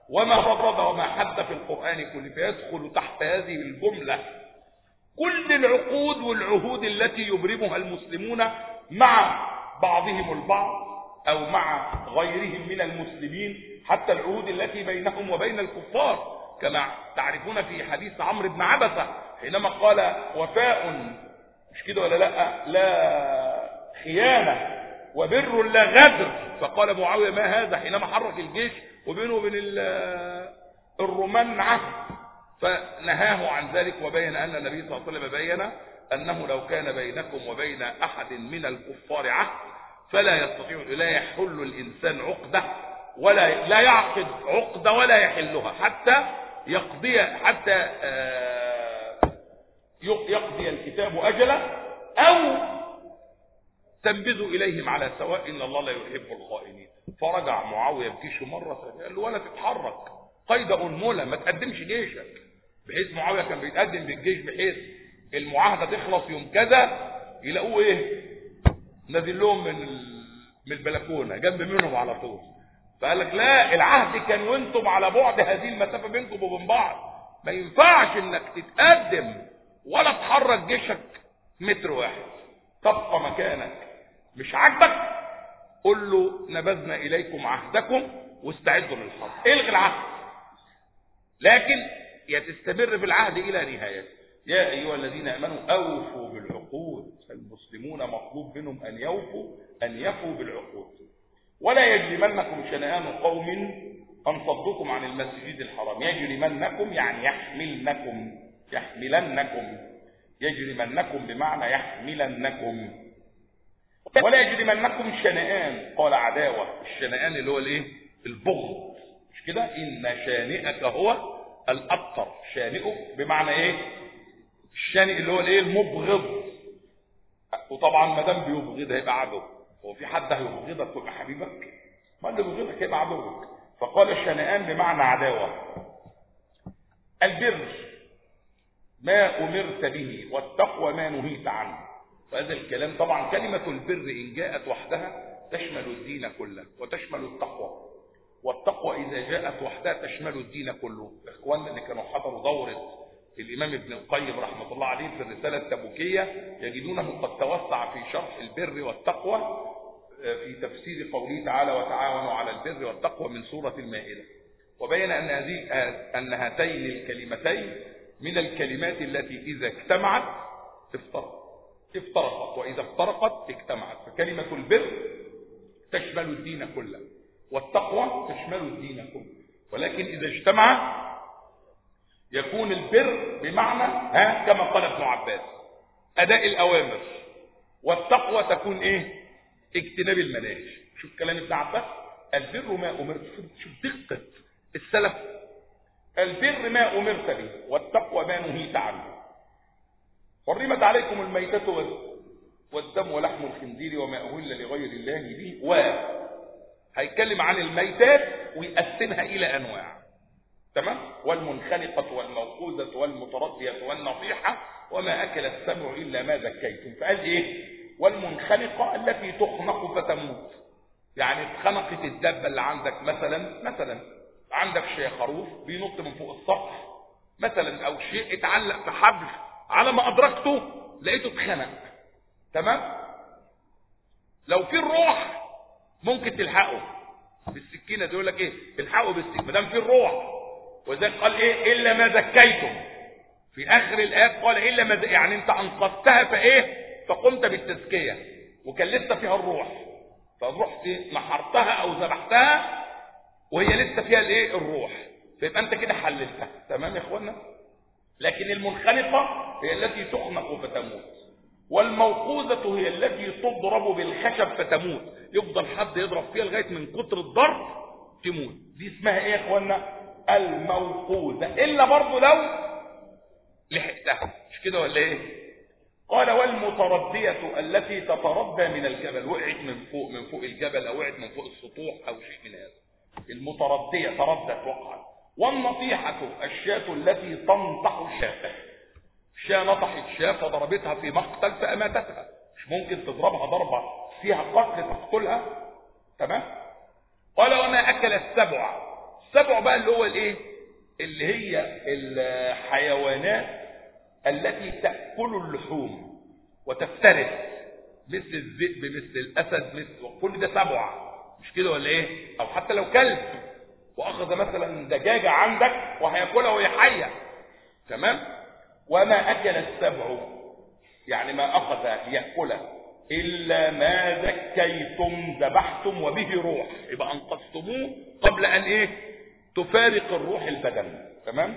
وما رضض وما حد في القرآن كله، فيدخل تحت هذه الجملة كل العقود والعهود التي يبرمها المسلمون مع بعضهم البعض أو مع غيرهم من المسلمين، حتى العهود التي بينهم وبين الكفار، كما تعرفون في حديث عمرو بن عبسة حينما قال وفاء، مش كده ولا لا خيانة، وبر لا غدر. فقال معاوية ما هذا حينما حرك الجيش وبينه وبين الرومان عهد، فنهاه عن ذلك، وبين أن النبي صلى الله عليه وسلم بين أنه لو كان بينكم وبين أحد من الكفار عهد فلا يستطيع، لا يحل الإنسان عقدة ولا لا يعقد عقدة ولا يحلها حتى يقضي الكتاب أجله أو تنبذوا إليهم على سواء إن الله لا يحب الخائنين. فرجع معاوية بجيشه مرة ثانية قال له ولا تتحرك قيد أنملة، ما تقدمش جيشك، بحيث معاوية كان بيتقدم بالجيش بحيث المعاهدة تخلص يوم كذا يلاقوه ايه نازل لهم من البلكونة جنب منهم على طول. فقال لك لا، العهد كان وانتم على بعد هذه المسافة بينكم وبين بعض، ما ينفعش انك تتقدم ولا تحرك جيشك متر واحد، تبقى مكانك. مش عاجبك قل له نبذنا اليكم عهدكم واستعدوا للحرب، الغي العهد، لكن يتستمر في العهد الى نهايته. يا ايها الذين امنوا اوفوا بالعقود، المسلمون مطلوب منهم ان يفوا بالعقود. ولا يجرمنكم شنآن قوم ان صدوكم عن المسجد الحرام. يجرمنكم يعني يحملنكم بمعنى يحملنكم. ولا يجرمنكم شنآن، قال عداوة، الشنآن اللي هو الايه؟ البغض، مش كده؟ ان شانئك هو الابتر، شانئك بمعنى ايه؟ الشانئ اللي هو الايه؟ المبغض. وطبعا ما دام بيبغض هيبقى عدو، هو في حد هيبغضك ويبقى حبيبك؟ ما اللي بيبغضك هيبقى عدوك. فقال الشنآن بمعنى عداوة. البر ما امرت به والتقوى ما نهيت عنه. وهذا الكلام طبعا كلمة البر إن جاءت وحدها تشمل الدين كله وتشمل التقوى، والتقوى إذا جاءت وحدها تشمل الدين كله. إخواننا اللي كانوا حضروا دورة الإمام ابن القيم رحمة الله عليه في الرسالة التبوكية يجدونه قد توسع في شرح البر والتقوى في تفسير قوله تعالى وتعاونوا على البر والتقوى من سورة المائدة، وبين أن هاتين الكلمتين من الكلمات التي إذا اجتمعت افترقت وإذا افترقت اجتمعت. فكلمة البر تشمل الدين كله والتقوى تشمل الدين كله، ولكن إذا اجتمع يكون البر بمعنى كما قال ابن عباس أداء الأوامر، والتقوى تكون إيه؟ اجتناب المناهي. شوف كلام ابن عباس، البر ما أمرت، شوف دقة السلف، البر ما أمرت به والتقوى ما نهيت عنه. حرمت عليكم الميتة والدم ولحم الخنزير وما أهل لغير الله به. هيتكلم عن الميتات ويقسمها إلى أنواع، تمام؟ والمنخنقة والموقوذة والمتردية والنطيحة وما أكل السبع إلا ما ذكيتم. فقال إيه؟ والمنخنقة التي تخنق فتموت، يعني اتخنقت الدبة اللي عندك، مثلا عندك شيء خروف بينط من فوق السطح مثلا، أو شيء اتعلق في حبل، على ما أدركته لقيته اتخنق، تمام؟ لو في الروح ممكن تلحقه بالسكينة، تقول لك ايه؟ تلحقه بالسكينة ما دام في الروح. وذلك قال ايه؟ إلا ما ذكيتم، في آخر الآيات قال إلا ما يعني أنت أنقذتها فإيه؟ فقمت بالتزكية وكان لسه فيها الروح، فرحت نحرتها أو ذبحتها وهي لسه فيها الايه؟ الروح، فيبقى أنت كده حللتها، تمام يا إخوانا؟ لكن المنخنقة هي التي تخنق فتموت، والموقوذة هي التي تضرب بالخشب فتموت، يفضل حد يضرب فيها لغاية من كتر الضرب تموت. دي اسمها ايه يا اخوانا؟ الموقوذة، الا برضو لو لحقتها، مش كده ولا ايه؟ قال والمتردية التي تتردى من الجبل، وقعت من فوق الجبل، او وقعت من فوق السطوح او شيء من هذا، المتردية تردت وقعت. والنطيحة الشاة التي تنطح الشاة، الشاة نطحت شاة فضربتها في مقتل فأماتتها، مش ممكن تضربها ضربة فيها قتل تقتلها، تمام؟ قال وما أكل السبع السبع بقى اللي هو الايه؟ اللي هي الحيوانات التي تأكل اللحوم وتفترس، مثل الذئب، مثل الأسد، مثل كل ده سبع، مش كده ولا ايه؟ او حتى لو كلب واخذ مثلا دجاجة عندك وهياكلها وهي حية، تمام؟ وما أكل السبع، يعني ما أخذ ليأكله إلا ما ذكيتم ذبحتم وبه روح، يبقى أنقذتموه قبل أن إيه؟ تفارق الروح البدن، تمام؟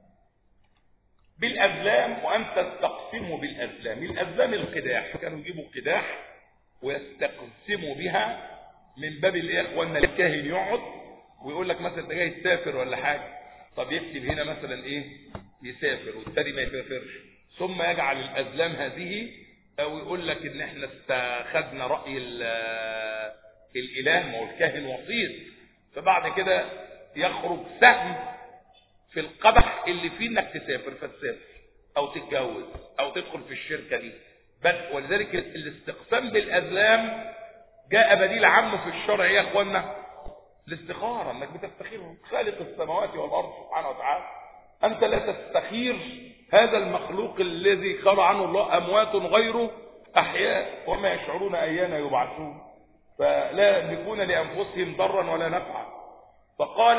بالأزلام، وأن تستقسموا بالأزلام. الأزلام القداح، كانوا يجيبوا قداح ويستقسموا بها من باب الإيه يا إخواننا؟ الكاهن يقعد ويقول لك مثلا أنت جاي تسافر ولا حاجة، طب يكتب هنا مثلا إيه؟ يسافر، والتاني ما يسافرش، ثم يجعل الأزلام هذه، أو يقول لك إن إحنا استخدنا رأي الإله، ما هو الكاهن وسيط، فبعد كده يخرج سهم في القدح اللي فيه إنك تسافر فتسافر، أو تتجوز، أو تدخل في الشركة دي بس. ولذلك الاستقسام بالأزلام جاء بديل عنه في الشرع يا إخوانا الاستخارة، إنك بتستخير خالق السماوات والأرض سبحانه وتعالى. أنت لا تستخير هذا المخلوق الذي قال عنه الله أموات غير أحياء وما يشعرون أيان يبعثون، فلا يملكون لأنفسهم ضرا ولا نفعا. فقال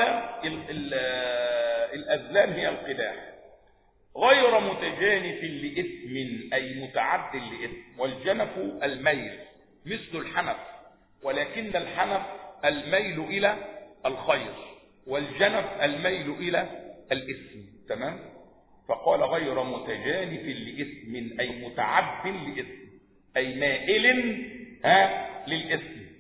الأزلام هي القداح، غير متجانف لإثم أي متعد لإثم. والجنف الميل مثل الحنف، ولكن الحنف الميل إلى الخير، والجنف الميل إلى الإثم، تمام؟ فقال غير متجانف لإثم أي متعد لإثم، أي مائل للإثم.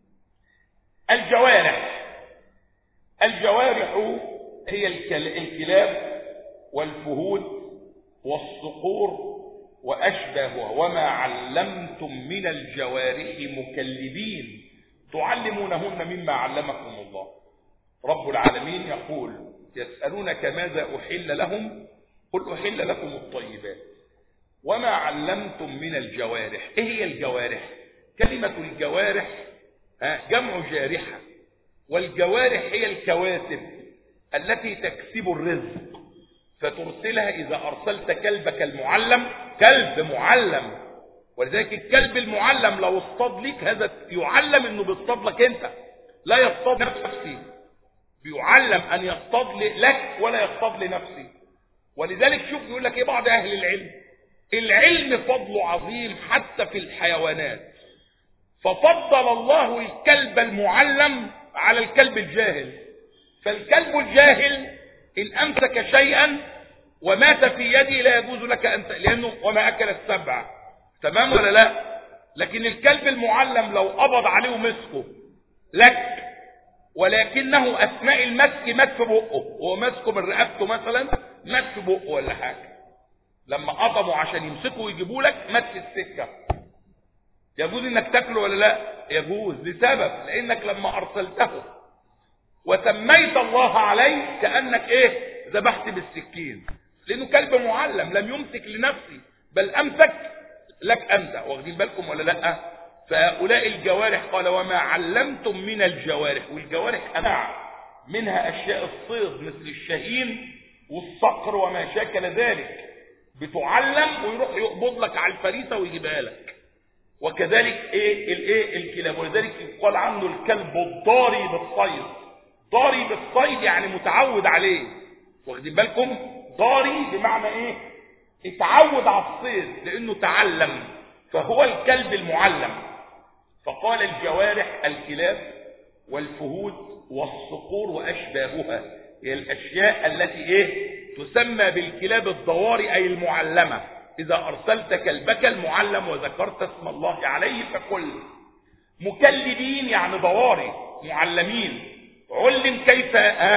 الجوارح هي الكلاب والفهود والصقور وأشباهها. وما علمتم من الجوارح مكلبين تعلمونهن مما علمكم الله. رب العالمين يقول يسألونك ماذا أحل لهم، قل أحل لكم الطيبات. وما علمتم من الجوارح. إيه هي الجوارح؟ كلمة الجوارح جمع جارحة، والجوارح هي الكواسب التي تكسب الرزق فترسلها. إذا أرسلت كلبك المعلم، كلب معلم، ولذلك الكلب المعلم لو اصطاد لك هذا يعلم انه بيصطاد لك انت، لا يصطاد نفسي، بيعلم ان يصطاد لك ولا يصطاد لنفسي. ولذلك شوف يقول لك ايه بعض اهل العلم، العلم فضله عظيم حتى في الحيوانات، ففضل الله الكلب المعلم على الكلب الجاهل. فالكلب الجاهل ان امسك شيئا ومات في يدي لا يجوز لك ان لانه وما اكل السبع، تمام ولا لا؟ لكن الكلب المعلم لو قبض عليه ومسكه لك، ولكنه اثناء المسك مات في بقه، وهو ماسكه من رقبته مثلا مات في بقه ولا حاجه، لما قطموا عشان يمسكوا ويجيبوا لك مات في السكه، يجوز انك تاكله ولا لا؟ يجوز، لسبب لانك لما ارسلته وسميت الله عليه كانك ايه؟ ذبحت بالسكين، لانه كلب معلم لم يمسك لنفسه بل امسك لك انت. واخدين بالكم ولا لا؟ فهؤلاء الجوارح قال وما علمتم من الجوارح. والجوارح انواع، منها اشياء الصيد مثل الشهين والصقر وما شاكل ذلك، بتعلم ويروح يقبض لك على الفريسه ويجيبها لك. وكذلك ايه الكلاب، ولذلك يقال عنه الكلب الضاري بالصيد. ضاري بالصيد يعني متعود عليه، واخدين بالكم؟ ضاري بمعنى ايه؟ اتعود على الصيد لانه تعلم، فهو الكلب المعلم. فقال الجوارح الكلاب والفهود والصقور واشباهها، هي الاشياء التي ايه؟ تسمى بالكلاب الضواري اي المعلمه. اذا ارسلت كلبك المعلم وذكرت اسم الله عليه فكل. مكلبين يعني ضواري معلمين، علم كيف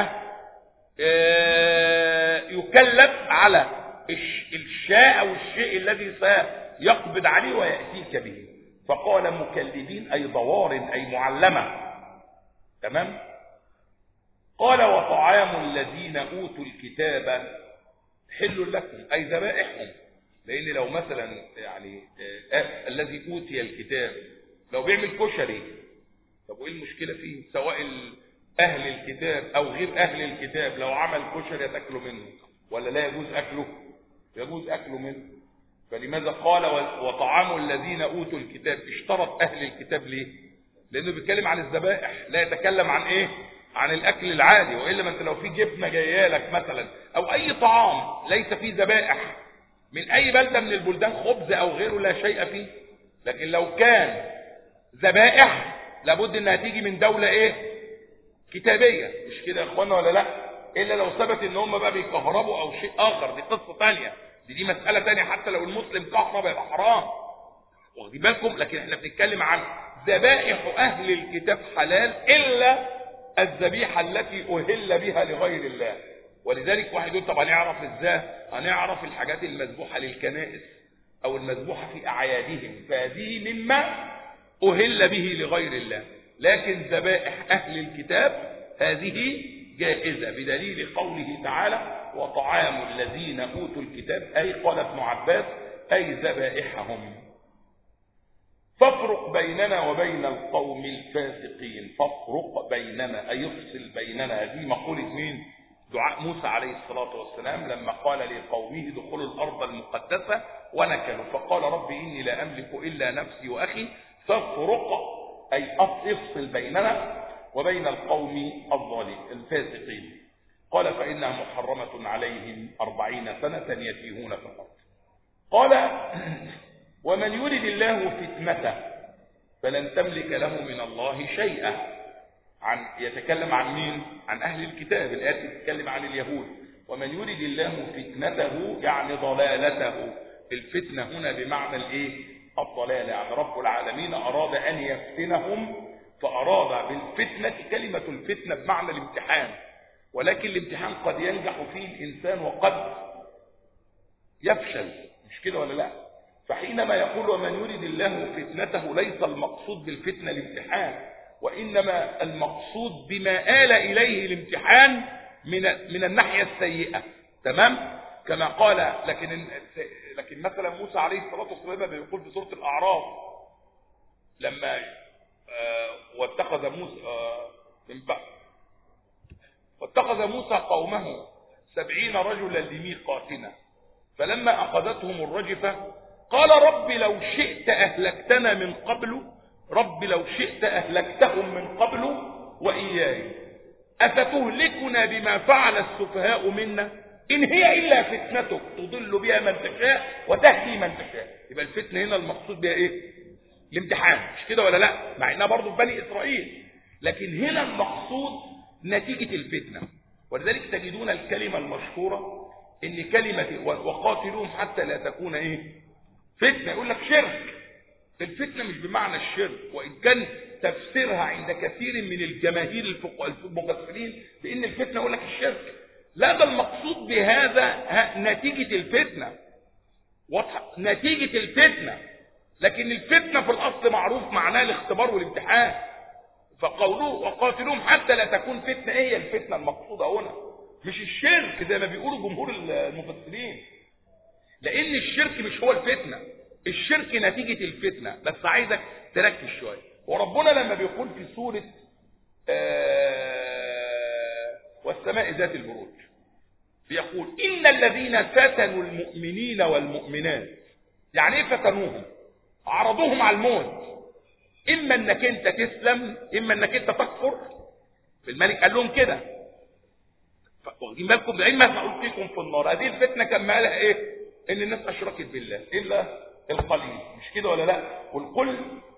يكلب على الشاء او الشيء الذي سيقبض عليه ويأتيك به. فقال مكلبين اي ضوار اي معلمة، تمام؟ قال وطعام الذين اوتوا الكتاب حل لكم اي ذبائحهم. لان لو مثلا يعني الذي اوتي الكتاب لو بيعمل كشري، طب وايه المشكله فيه؟ سواء أهل الكتاب أو غير أهل الكتاب لو عمل كشري تاكلوا منه ولا لا يجوز أكله؟ يجوز أكله منه. فلماذا قال وطعام الذين أوتوا الكتاب؟ اشترط أهل الكتاب ليه؟ لأنه بيتكلم عن الذبائح، لا يتكلم عن إيه؟ عن الأكل العادي. وإلا ما أنت لو في جبنة جايه لك مثلا أو أي طعام ليس فيه ذبائح من أي بلدة من البلدان، خبز أو غيره، لا شيء فيه. لكن لو كان ذبائح لابد انها تيجي من دولة ايه؟ كتابية، مش كده يا اخوانا ولا لا؟ الا لو ثبت ان هم بقى بيكهربوا او شيء اخر، دي قصة تانية، دي مسألة تانية. حتى لو المسلم كهرب يبقى حرام، واخدين بالكم؟ لكن احنا بنتكلم عن ذبائح اهل الكتاب حلال الا الذبيحة التي اهل بها لغير الله. ولذلك واحد يقول طب هنعرف ازاي؟ هنعرف الحاجات المذبوحة للكنائس او المذبوحة في اعيادهم، فهذه مما أهل به لغير الله. لكن ذبائح أهل الكتاب هذه جائزة بدليل قوله تعالى وطعام الذين أوتوا الكتاب، أي قال ابن عباس أي ذبائحهم. فافرق بيننا وبين القوم الفاسقين. فافرق بيننا أي افصل بيننا. هذه مقولة مين؟ دعاء موسى عليه الصلاة والسلام لما قال لقومه دخلوا الأرض المقدسة ونكلوا، فقال رب إني لا أملك إلا نفسي وأخي فافرق أي افصل بيننا وبين القوم الظالمين الفاسقين. قال فإنها محرمة عليهم 40 سنة يتيهون في الأرض. قال ومن يرد الله فتنته فلن تملك له من الله شيئا. يتكلم عن مين؟ عن أهل الكتاب. الآية تتكلم عن اليهود. ومن يرد الله فتنته يعني ضلالته. الفتنة هنا بمعنى الايه؟ الضلال. يعني رب العالمين أراد أن يفتنهم، فأراد بالفتنة، كلمة الفتنة بمعنى الامتحان، ولكن الامتحان قد ينجح فيه الإنسان وقد يفشل، مش كده ولا لا؟ فحينما يقول ومن يرد الله فتنته ليس المقصود بالفتنة الامتحان، وإنما المقصود بما آل إليه الامتحان من الناحية السيئة. تمام؟ كما قال لكن مثلا موسى عليه الصلاة والسلام بيقول في سورة الأعراف لما واتخذ موسى قومه 70 رجلا لميقاتنا فلما أخذتهم الرجفة قال رب لو شئت أهلكتنا من قبل، رب لو شئت أهلكتهم من قبل وإياي أفتهلكنا بما فعل السفهاء منا إن هي إلا فتنتك تضل بها من تشاء وتهدي من تشاء. يبقى الفتنة هنا المقصود بها إيه؟ الامتحان، مش كده ولا لا؟ مع إنها برضه في بني إسرائيل، لكن هنا المقصود نتيجة الفتنة. ولذلك تجدون الكلمة المشهورة إن كلمة وقاتلوهم حتى لا تكون إيه؟ فتنة. يقول لك شرك. الفتنة مش بمعنى الشرك، وإن كان تفسيرها عند كثير من الجماهير المفسرين بأن الفتنة يقول لك الشرك. لا، ده المقصود بهذا نتيجة الفتنة، واضحة، نتيجة الفتنة. لكن الفتنة في الأصل معروف معناه الاختبار والامتحان. فقوله وقاتلوهم حتى لا تكون فتنة، ايه هي الفتنة المقصودة هنا؟ مش الشرك زي ما بيقولوا جمهور المفسرين، لأن الشرك مش هو الفتنة، الشرك نتيجة الفتنة. بس عايزك تركز شوية. وربنا لما بيقول في سورة والسماء ذات البروج بيقول إن الذين فتنوا المؤمنين والمؤمنات. يعني ايه فتنوهم؟ عرضوهم على الموت، إما أنك أنت تسلم إما أنك أنت تكفر. الملك قال لهم كده، واخدين بالكم؟ إما سألقيكم في النار. هذه الفتنة كان مالها إيه؟ إن الناس أشركت بالله إلا القليل، مش كده ولا لا؟ والكل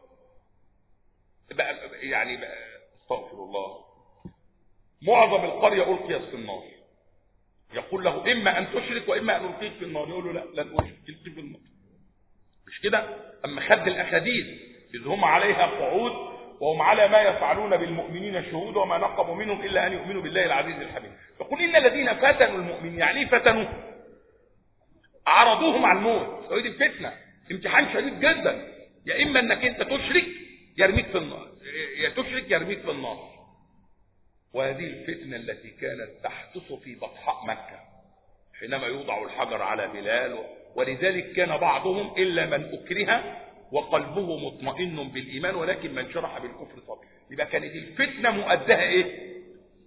بقى يعني استغفر الله، معظم القرية ألقيت في النار. يقول له إما أن تشرك وإما أن ألقيك في النار. يقول له لا، لن أشرك في النار، مش كده؟ أما خد الأحاديث إذ هم عليها قعود وهم على ما يفعلون بالمؤمنين شهود وما نقموا منهم إلا أن يؤمنوا بالله العزيز الحميد. يقول إن الذين فتنوا المؤمنين. يعني فتنوا عرضوهم على الموت. هذه الفتنة امتحان شديد جدا، يا إما أنك أنت تشرك يرميك في النار، يا تشرك يرميك في النار. وهذه الفتنة التي كانت تحدث في بطحاء مكة حينما يوضع الحجر على بلال. ولذلك كان بعضهم إلا من أكره وقلبه مطمئن بالإيمان ولكن من شرح بالكفر صدر. يبقى كانت الفتنة مؤدها إيه؟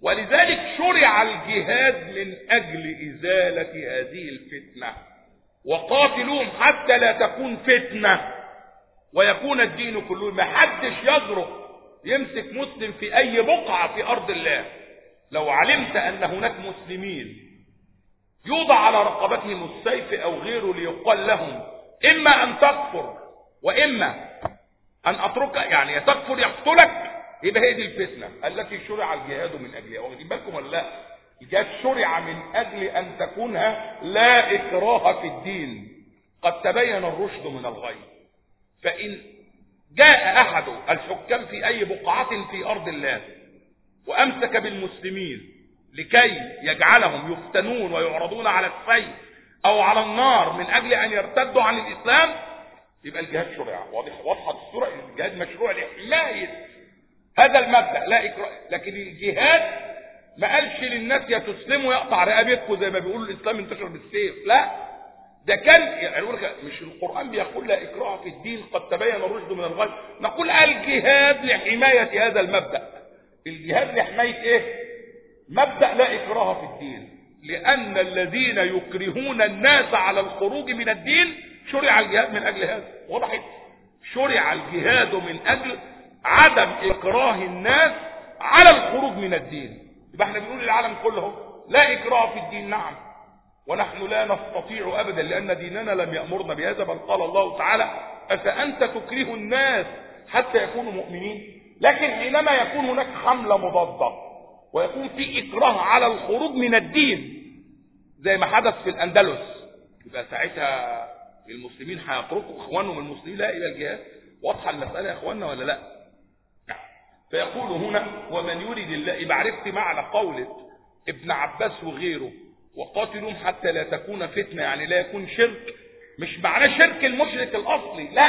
ولذلك شرع الجهاد من اجل ازالة هذه الفتنة. وقاتلوهم حتى لا تكون فتنة ويكون الدين كله. ما حدش يجرؤ يمسك مسلم في اي بقعة في ارض الله. لو علمت ان هناك مسلمين يوضع على رقبتهم السيف او غيره ليقال لهم اما ان تكفر واما ان اتركك، يعني يا تكفر يقتلك، يبقى هي دي الفتنة التي شرع الجهاد من اجلها. واخدين بالكم ولا لا؟ الجهاد شرع من اجل ان تكونها لا اكراه في الدين، قد تبين الرشد من الغي. فان جاء احد الحكام في اي بقعة في ارض الله وامسك بالمسلمين لكي يجعلهم يفتنون ويعرضون على السيف او على النار من اجل ان يرتدوا عن الاسلام، يبقى الجهاد شرع. واضحة الصورة. الجهاد مشروع لحماية هذا المبدأ لا إكراه. لكن الجهاد ما قالش للناس يا تسلموا يقطع رقبتكم زي ما بيقولوا الاسلام انتشر بالسيف. لا، ده كان يعني مش القرآن بيقول لا إكراه في الدين قد تبين الرشد من الغي؟ نقول الجهاد لحماية هذا المبدأ. الجهاد لحماية ايه؟ مبدأ لا إكراه في الدين. لأن الذين يكرهون الناس على الخروج من الدين شرع الجهاد من أجل هذا. وضحت؟ شرع الجهاد من أجل عدم إكراه الناس على الخروج من الدين. يبقى احنا بنقول للعالم كله لا إكراه في الدين. نعم، ونحن لا نستطيع أبدا لأن ديننا لم يأمرنا بهذا، بل قال الله تعالى أفأنت تكره الناس حتى يكونوا مؤمنين. لكن حينما يكون هناك حملة مضادة ويكون في إكراه على الخروج من الدين زي ما حدث في الأندلس، يبقى ساعتها المسلمين هيتركوا إخوانهم المسلمين لا إلى الجهاد. واضحة المسألة يا إخواننا ولا لا؟ فيقول هنا ومن يريد الله. يبقى عرفت معنى قولة ابن عباس وغيره وقاتلهم حتى لا تكون فتنة، يعني لا يكون شرك. مش معناه شرك المشرك الأصلي، لا،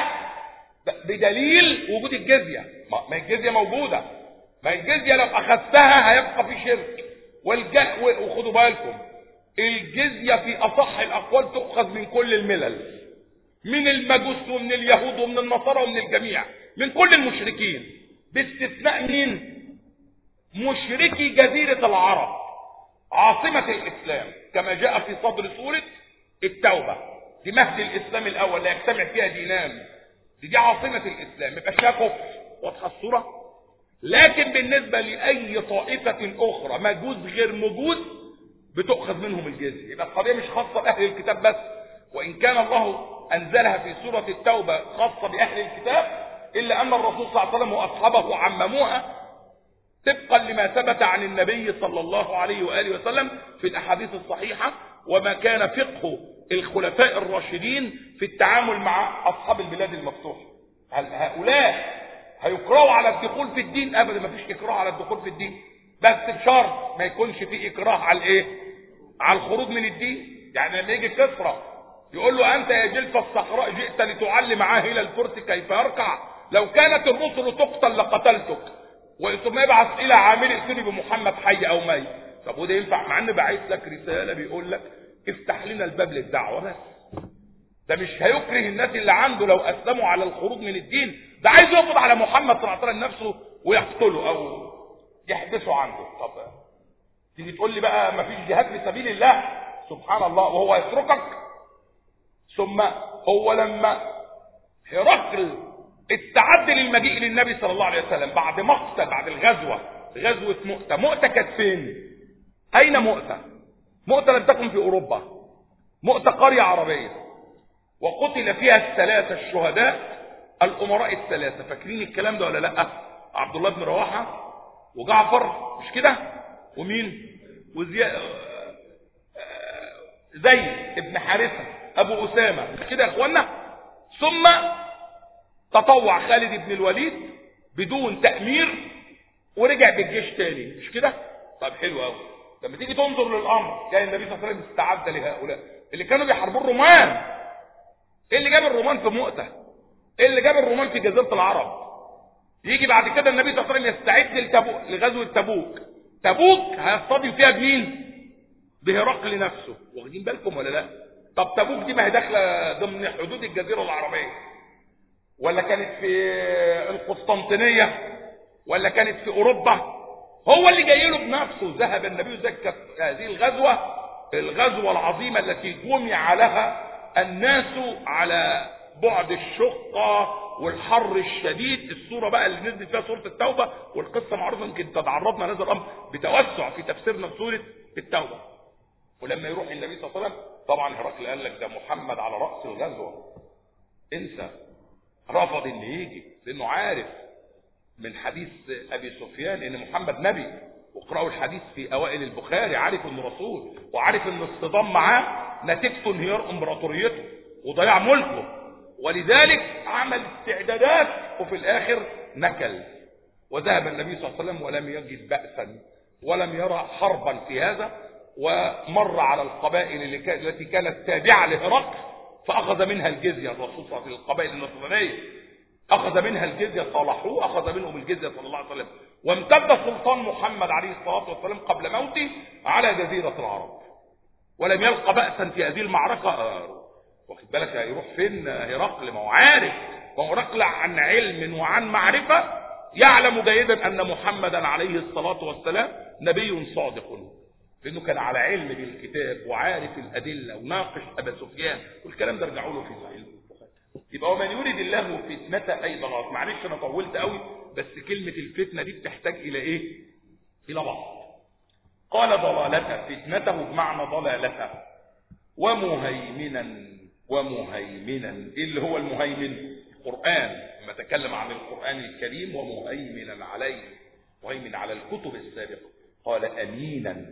بدليل وجود الجزية. ما الجزية موجودة، ما الجزية لو أخذتها هيبقى في شرك. وخدوا بالكم الجزية في أصح الأقوال تؤخذ من كل الملل، من المجوس ومن اليهود ومن النصارى ومن الجميع، من كل المشركين باستثناء مين؟ مشركي جزيرة العرب عاصمة الإسلام، كما جاء في صدر سورة التوبة. دي مهد الإسلام الأول لا يجتمع فيها دينان، دي عاصمة الإسلام، يبقى فيها كفر. واضحة الصورة؟ لكن بالنسبة لأي طائفة أخرى مجوس غير مجوس بتؤخذ منهم الجزية. يبقى القضية مش خاصة بأهل الكتاب بس، وإن كان الله أنزلها في سورة التوبة خاصة بأهل الكتاب، إلا أن الرسول صلى الله عليه وسلم وأصحابه عمموها طبقا لما ثبت عن النبي صلى الله عليه وآله وسلم في الأحاديث الصحيحة، وما كان فقه الخلفاء الراشدين في التعامل مع أصحاب البلاد المفتوحة. هل هؤلاء هيكرهوا على الدخول في الدين؟ أبدا، ما فيش إكراه على الدخول في الدين، بس بشرط ما يكونش في إكراه على الإيه؟ على الخروج من الدين. يعني لما يجي كسرى يقول له أنت يا جلف الصخراء جئت لتعلم عاهل الفرس كيف يركع، لو كانت الرسل تقتل لقتلتك، ثم يبعث إلى عامل ائتني بمحمد حي أو ميت. طب وده ينفع؟ مع إن بعث لك رسالة بيقول لك افتح لنا الباب للدعوة بس. ده مش هيكره الناس اللي عنده لو أسلموا على الخروج من الدين، ده عايز يقبض على محمد صلى الله عليه وسلم نفسه ويقتله أو يحبسه عنده. طب تيجي تقول لي بقى ما فيش جهاد في سبيل الله؟ سبحان الله، وهو يتركك؟ ثم هو لما هرقل استعد للمجيء للنبي صلى الله عليه وسلم بعد مقتل، بعد الغزوة، غزوة مؤتة. مؤتة كانت فين؟ أين مؤتة؟ مؤتة لم تكن في أوروبا، مؤتة قرية عربية، وقتل فيها الثلاثة الشهداء الأمراء الثلاثة. فاكرين الكلام ده ولا لا؟ عبد الله بن رواحة وجعفر، مش كده؟ ومين؟ زيد ابن حارثة أبو أسامة، مش كده يا إخوانا؟ ثم تطوع خالد بن الوليد بدون تأمير ورجع بالجيش تاني، مش كده؟ طب حلو قوي. لما تيجي تنظر للأمر، كان النبي صلى الله عليه وسلم استعد لهؤلاء اللي كانوا بيحاربوا الرومان. ايه اللي جاب الرومان في مؤتة؟ ايه اللي جاب الرومان في جزيرة العرب؟ يجي بعد كده النبي صلى الله عليه وسلم يستعد لغزوة تبوك. تبوك هيصطدم فيها بمين؟ بهرقل نفسه. واخدين بالكم ولا لا؟ طب تبوك دي ما هي داخله ضمن حدود الجزيرة العربية، ولا كانت في القسطنطينية، ولا كانت في أوروبا؟ هو اللي جاي له بنفسه. ذهب النبي زكى هذه الغزوة العظيمة التي جمع لها الناس على بعد الشقة والحر الشديد. السورة بقى اللي نزلت فيها سورة التوبة، والقصة معروفة، يمكن تتعرضنا لهذا الأمر بتوسع في تفسيرنا في سورة التوبة. ولما يروح النبي صلى الله عليه وسلم، طبعا هرقل قال لك ده محمد على رأس الغزوة، انسى، رفض ان يجي، لانه عارف من حديث ابي سفيان ان محمد نبي، واقرأوا الحديث في اوائل البخاري، عارف انه رسول، وعارف ان الصدام معاه نتيجته انهيار امبراطوريته وضياع ملكه، ولذلك عمل استعدادات وفي الاخر نكل. وذهب النبي صلى الله عليه وسلم ولم يجد بأسا ولم يرى حربا في هذا، ومر على القبائل التي كانت تابعة لهرقل فأخذ منها الجزية. الرسول صلى الله عليه وسلم القبائل النصرانية أخذ منها الجزية، صالحوه، أخذ منهم الجزية صلى الله عليه وسلم، وامتد سلطان محمد عليه الصلاة والسلام قبل موته على جزيرة العرب، ولم يلقى بأسا في هذه المعركة. واخد بالك هيروح فين هرقل؟ ما هو عارف، وهرقل عن علم وعن معرفة يعلم جيدا أن محمدا عليه الصلاة والسلام نبي صادق، لأنه كان على علم بالكتاب وعارف الأدلة وناقش أبا سفيان، والكلام ده رجعوا له في صحيح البخاري. يبقى ومن يريد الله فتنة أي ضلال. معلش أنا طولت قوي، بس كلمة الفتنة دي بتحتاج إلى إيه؟ إلى بعض. قال ضلالته، فتنته بمعنى ضلالته. ومهيمنا اللي هو المهيمن القرآن، لما تكلم عن القرآن الكريم ومهيمنا عليه، مهيمن على الكتب السابقة. قال أمينا،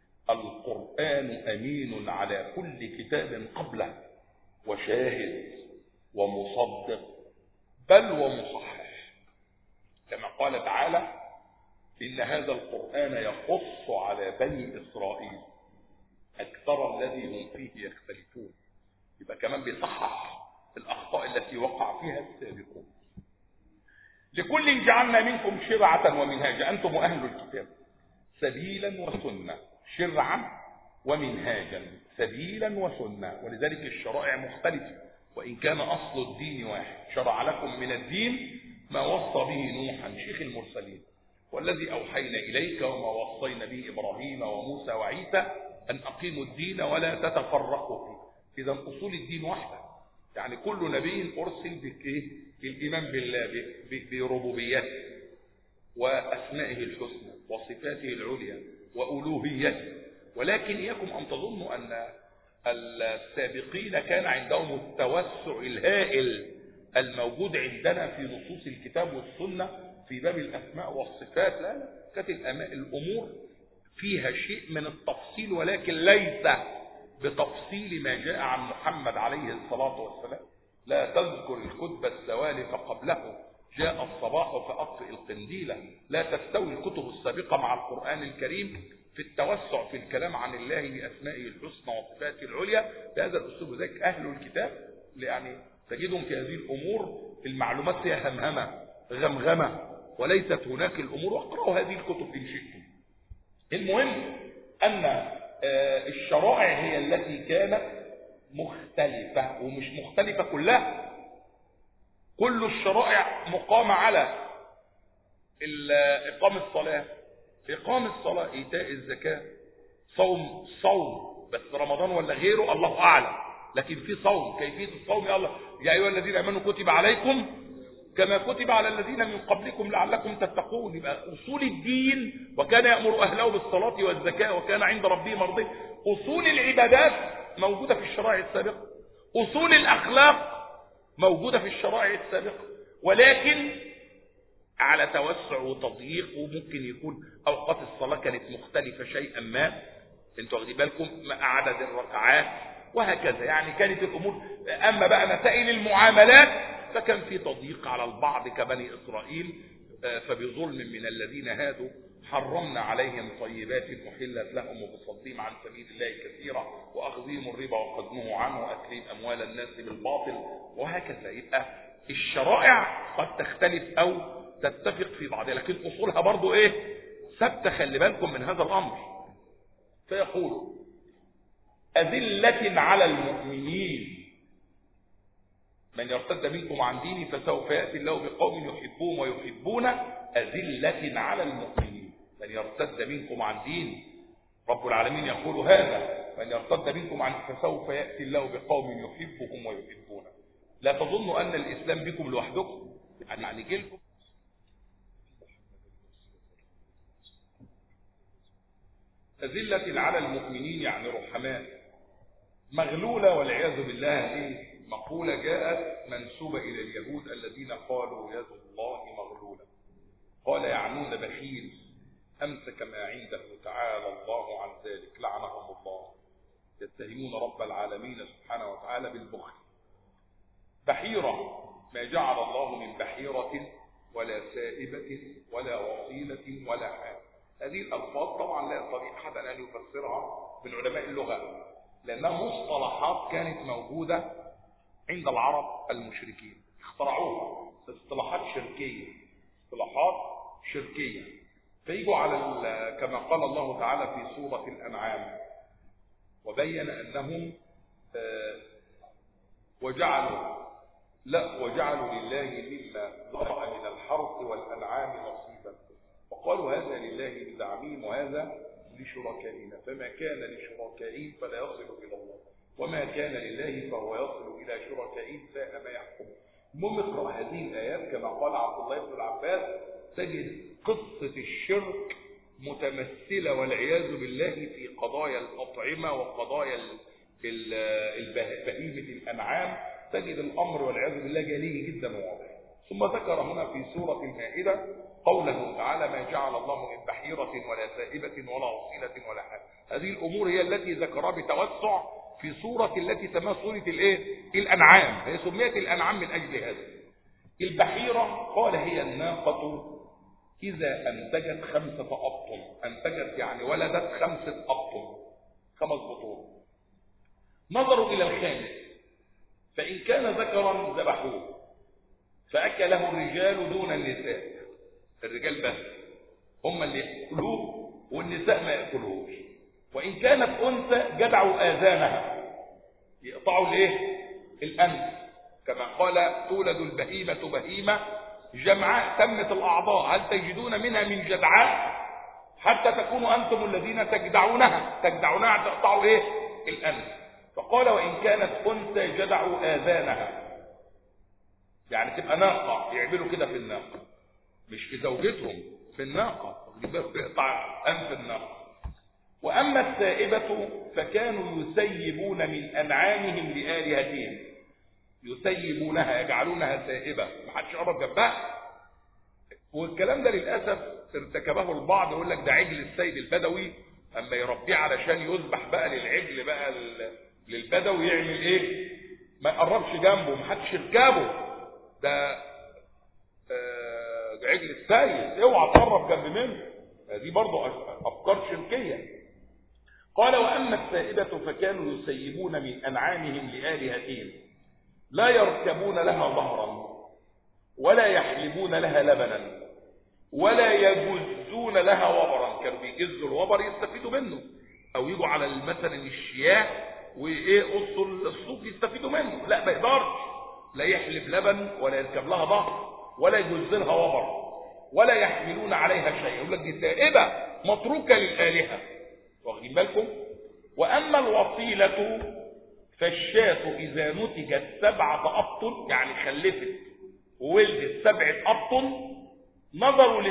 القرآن أمين على كل كتاب قبله، وشاهد ومصدق بل ومصحح، كما قال تعالى إن هذا القرآن يقص على بني إسرائيل أكثر الذي هم فيه يختلفون. يبقى كمان بيصحح الأخطاء التي وقع فيها السابقون. لكل جعلنا منكم شرعة ومنهاجا، أنتم أهل الكتاب، سبيلا وسنة، شرعا ومنهاجا، سبيلا وسنة، ولذلك الشرائع مختلفة وإن كان أصل الدين واحد. شرع لكم من الدين ما وصى به نوحا شيخ المرسلين، والذي أوحينا إليك وما وصينا به إبراهيم وموسى وعيسى أن أقيموا الدين ولا تتفرقوا فيه. إذا أصول الدين واحدة، يعني كل نبي أرسل بالإيمان بالله بربوبيته وأسمائه الحسنى وصفاته العليا وألوهيته. ولكن إياكم أن تظنوا أن السابقين كان عندهم التوسع الهائل الموجود عندنا في نصوص الكتاب والسنة في باب الأسماء والصفات. لا، كانت الأمور فيها شيء من التفصيل، ولكن ليس بتفصيل ما جاء عن محمد عليه الصلاة والسلام. لا تذكر الكتب السوالف قبله، جاء الصباح فأطفئ القنديلة. لا تستوي الكتب السابقة مع القرآن الكريم في التوسع في الكلام عن الله بأسمائه الحسنى وصفاته العليا بهذا الأسلوب. ذلك أهل الكتاب يعني تجدهم في هذه الأمور المعلومات فيها همهمة غمغمة، وليست هناك الأمور. واقرأوا هذه الكتب إن شئتم. المهم أن الشرائع هي التي كانت مختلفة، ومش مختلفة كلها، كل الشرائع مقامة على إقام الصلاة، إيتاء الزكاة، صوم بس رمضان ولا غيره الله أعلم، لكن في صوم، كيفية الصوم يا الله يا أيها الذين آمنوا كتب عليكم كما كتب على الذين من قبلكم لعلكم تتقون. يبقى أصول الدين، وكان يأمر أهله بالصلاة والزكاة وكان عند ربه مرضي. أصول العبادات موجودة في الشرائع السابقة، أصول الأخلاق موجودة في الشرائع السابقة، ولكن على توسع وتضييق. وممكن يكون أوقات الصلاة كانت مختلفة شيئا ما، انتوا واخدين بالكم، عدد الركعات وهكذا، يعني كانت الأمور. أما بقى مسائل المعاملات فكان في تضييق على البعض كبني إسرائيل، فبظلم من الذين هادوا حرمنا عليهم طيبات أحلت لهم وبصدهم عن سبيل الله كثيرا وأخذهم الربا وقد نهوا عنه وأكلهم أموال الناس بالباطل وهكذا. يبقى الشرائع قد تختلف أو تتفق في بعضها، لكن أصولها برضو ثابتة. خلي بالكم من هذا الأمر. فيقول أذلة على المؤمنين من يرتد منكم عن ديني فسوف يأتي الله بقوم يحبهم ويحبون أذلة على المؤمنين. من يرتد منكم عن دين، رب العالمين يقول هذا، من يرتد منكم عن فسوف يأتي الله بقوم يحبهم ويحبونه. لا تظنوا أن الإسلام بكم لوحدكم، يعني جيلكم أذلة على المؤمنين يعني رحماء، مغلولة والعياذ بالله. مقولة جاءت منسوبة إلى اليهود الذين قالوا يد الله مغلولة، قال يعنون بخيل أمسك ما عنده تعالى الله عن ذلك لعنهم الله، يتهمون رب العالمين سبحانه وتعالى بالبخل. بحيرة، ما جعل الله من بحيرة ولا سائبة ولا وصيلة ولا حال. هذه الألفاظ طبعا لا يستطيع أحد أن يفسرها من علماء اللغة، لأنها مصطلحات كانت موجودة عند العرب المشركين، اخترعوها اصطلاحات شركية، اصطلاحات شركية. فيجوا على كما قال الله تعالى في سورة الأنعام وبين أنهم وجعلوا لله مما ذرأ من الحرث والأنعام نصيبا وقالوا هذا لله بزعمهم وهذا لشركائنا، فما كان لشركائهم فلا يصل إلى الله وما كان لله فهو يصل إلى شركائهم ساء ما يحكمون. المهم اقرأ هذه الآيات كما قال عبد الله بن العباس، تجد قصة الشرك متمثلة والعياذ بالله في قضايا الأطعمة وقضايا بهيمة الأنعام، تجد الأمر والعياذ بالله جلي جدا وواضح. ثم ذكر هنا في سورة المائدة قوله تعالى ما جعل الله من بحيرة ولا سائبة ولا وصيلة ولا حال. هذه الأمور هي التي ذكرها بتوسع في سورة التي سماها سورة الأنعام، هي سميت الأنعام من أجل هذا. البحيرة قال هي الناقة إذا أنتجت 5 أبطن، أنتجت يعني ولدت 5 أبطن، 5 بطون. نظروا إلى الخامس فإن كان ذكرا ذبحوه فأكله الرجال دون النساء، الرجال بس هم اللي يأكلوه والنساء ما يأكلوهوش. وإن كانت أنثى جدعوا آذانها، يقطعوا الأنف، كما قال تولد البهيمة بهيمة جمعاء تمت الأعضاء هل تجدون منها من جدعاء حتى تكونوا أنتم الذين تجدعونها تقطعوا الأنف. فقال وإن كانت أنثى جدعوا آذانها، يعني تبقى ناقة يعملوا كده في الناقة، مش في زوجتهم، في الناقة بيقطع أنف الناقة. وأما السائبة فكانوا يسيبون من أنعامهم لآلهتهم، يسيبونها يجعلونها سائبة، محدش قرب جنبها. والكلام ده للأسف ارتكبه البعض، يقول لك ده عجل السيد البدوي أما يربيه علشان يذبح بقى للعجل بقى للبدوي يعمل ما يقربش جنبه، محدش يركبه، ده عجل السيد اوعى تقرب جنب منه. دي برضه أفكار شركية. قال وأما السائبة فكانوا يسيبون من أنعامهم لآلهتهم لا يركبون لها ظهرا ولا يحلبون لها لبنا ولا يجزون لها وبرا. كانوا بيجزوا الوبر يستفيدوا منه، او يجوا على مثلا الشياه قصوا الصوف يستفيدوا منه، لا ما يقدرش، لا يحلب لبن ولا يركب لها ظهر ولا يجز لها وبر ولا يحملون عليها شيء. يقول لك دي سائبه متروكه للالهه، واخدين بالكم. واما الوصيله فالشاة إذا نتجت 7 أبطن، يعني خلفت وولدت 7 أبطن، نظروا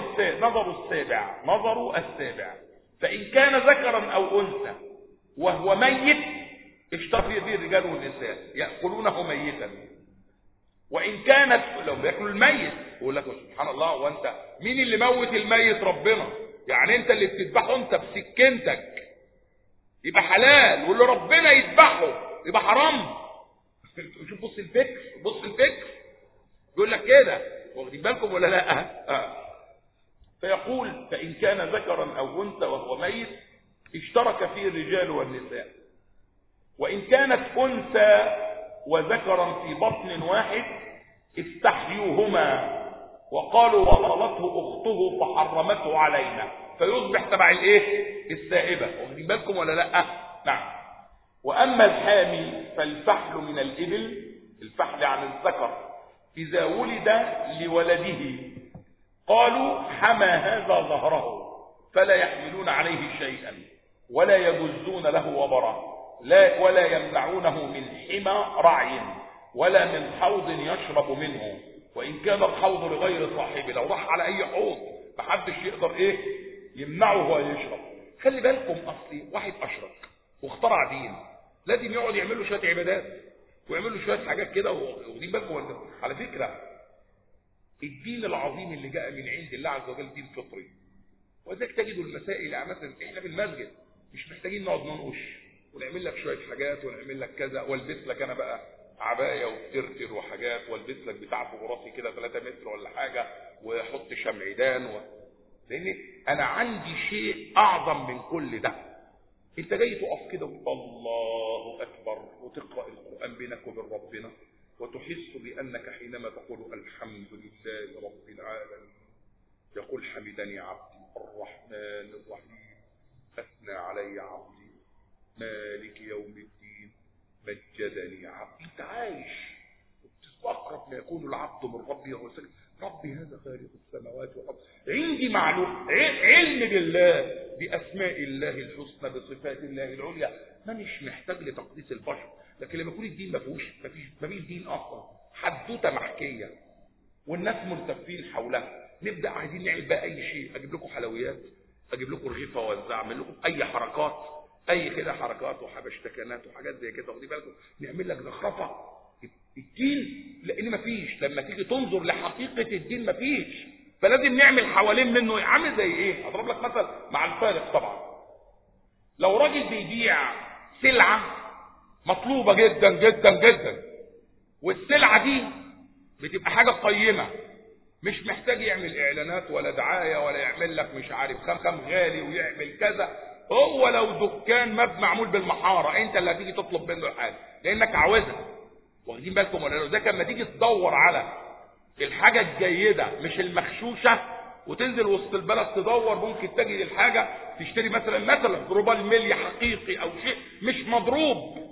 السابع، فإن كان ذكرا أو أنثى وهو ميت اشترك به الرجال والنساء يأكلونه ميتا. وإن كانت لو بيأكلوا الميت يقول لك سبحان الله، وأنت مين اللي موت الميت؟ ربنا. يعني أنت اللي بتذبحه أنت بسكينتك يبقى حلال، واللي ربنا يذبحه يبقى حرام. شوف بص الفكر يقول لك كده، واخدين بالكم ولا لا؟ فيقول فإن كان ذكرا أو أنثى وهو ميت اشترك فيه الرجال والنساء. وإن كانت أنثى وذكرا في بطن واحد استحيوهما وقالوا وصلته أخته فحرمته علينا، فيصبح تبع السائبة، واخدين بالكم ولا لا؟ نعم. وأما الحامي فالفحل من الإبل، الفحل عن الذكر، إذا ولد لولده قالوا حمى هذا ظهره فلا يحملون عليه شيئا ولا يجزون له وبرا ولا يمنعونه من حمى رعي ولا من حوض يشرب منه، وإن كان الحوض لغير صاحبه. لو راح على أي حوض محدش يقدر يمنعه هو يشرب. خلي بالكم، أصلي واحد أشرك واخترع دين لازم يقعد يعمل له شوية عبادات ويعمل له شوية حاجات كده. واخدين بالكم على فكرة الدين العظيم اللي جاء من عند الله عز وجل دين فطري، وذلك تجدوا المسائل. يعني مثلا احنا في المسجد مش محتاجين نقعد ننقش ونعمل لك شويه حاجات ونعمل لك كذا، والبس لك انا بقى عبايه وترتر وحاجات، والبس لك بتاع فوق كده 3 متر ولا حاجه، واحط شمعدان لان انا عندي شيء اعظم من كل ده. انت جاي تقف كده وتقول الله اكبر وتقرا القران بينك وبين ربنا، وتحس بانك حينما تقول الحمد لله رب العالمين يقول حمدني عبدي الرحمن الرحيم اثنى علي عبدي مالك يوم الدين مجدني عبدي. انت عايش اقرب ما يكون العبد من ربي وهو ساجد. ربي هذا خالق السماوات والارض، عندي معلوم علم بالله باسماء الله الحسنى بصفات الله العليا، مانيش محتاج لتقديس البشر. لكن لما يكون الدين مفيش دين اصلا، حدوته محكيه والناس ملتفين حولها، نبدا عايزين نعمل بقى اي شيء، اجيب لكم حلويات، اجيب لكم رغيفه اوزع، اعمل لكم اي حركات، اي كده حركات وحبشتكنات وحاجات زي كده، واخدين بالكم، نعمل لك زخرفه الدين. لان مفيش، لما تيجي تنظر لحقيقه الدين مفيش، فلازم نعمل حوالين منه. عامل زي ايه؟ اضرب لك مثل مع الفارق. طبعا لو راجل بيبيع سلعه مطلوبه جدا جدا جدا، والسلعه دي بتبقى حاجه قيمه، مش محتاج يعمل اعلانات ولا دعايه ولا يعمل لك مش عارف خام غالي ويعمل كذا. هو لو دكان معمول بالمحاره انت اللي هتيجي تطلب منه الحاجه لانك عاوزها، واخدين بالكم ولا لا؟ ده لما تيجي تدور على الحاجه الجيده مش المغشوشه وتنزل وسط البلد تدور، ممكن تجد الحاجه تشتري مثلا ربال ملي حقيقي او شيء مش مضروب.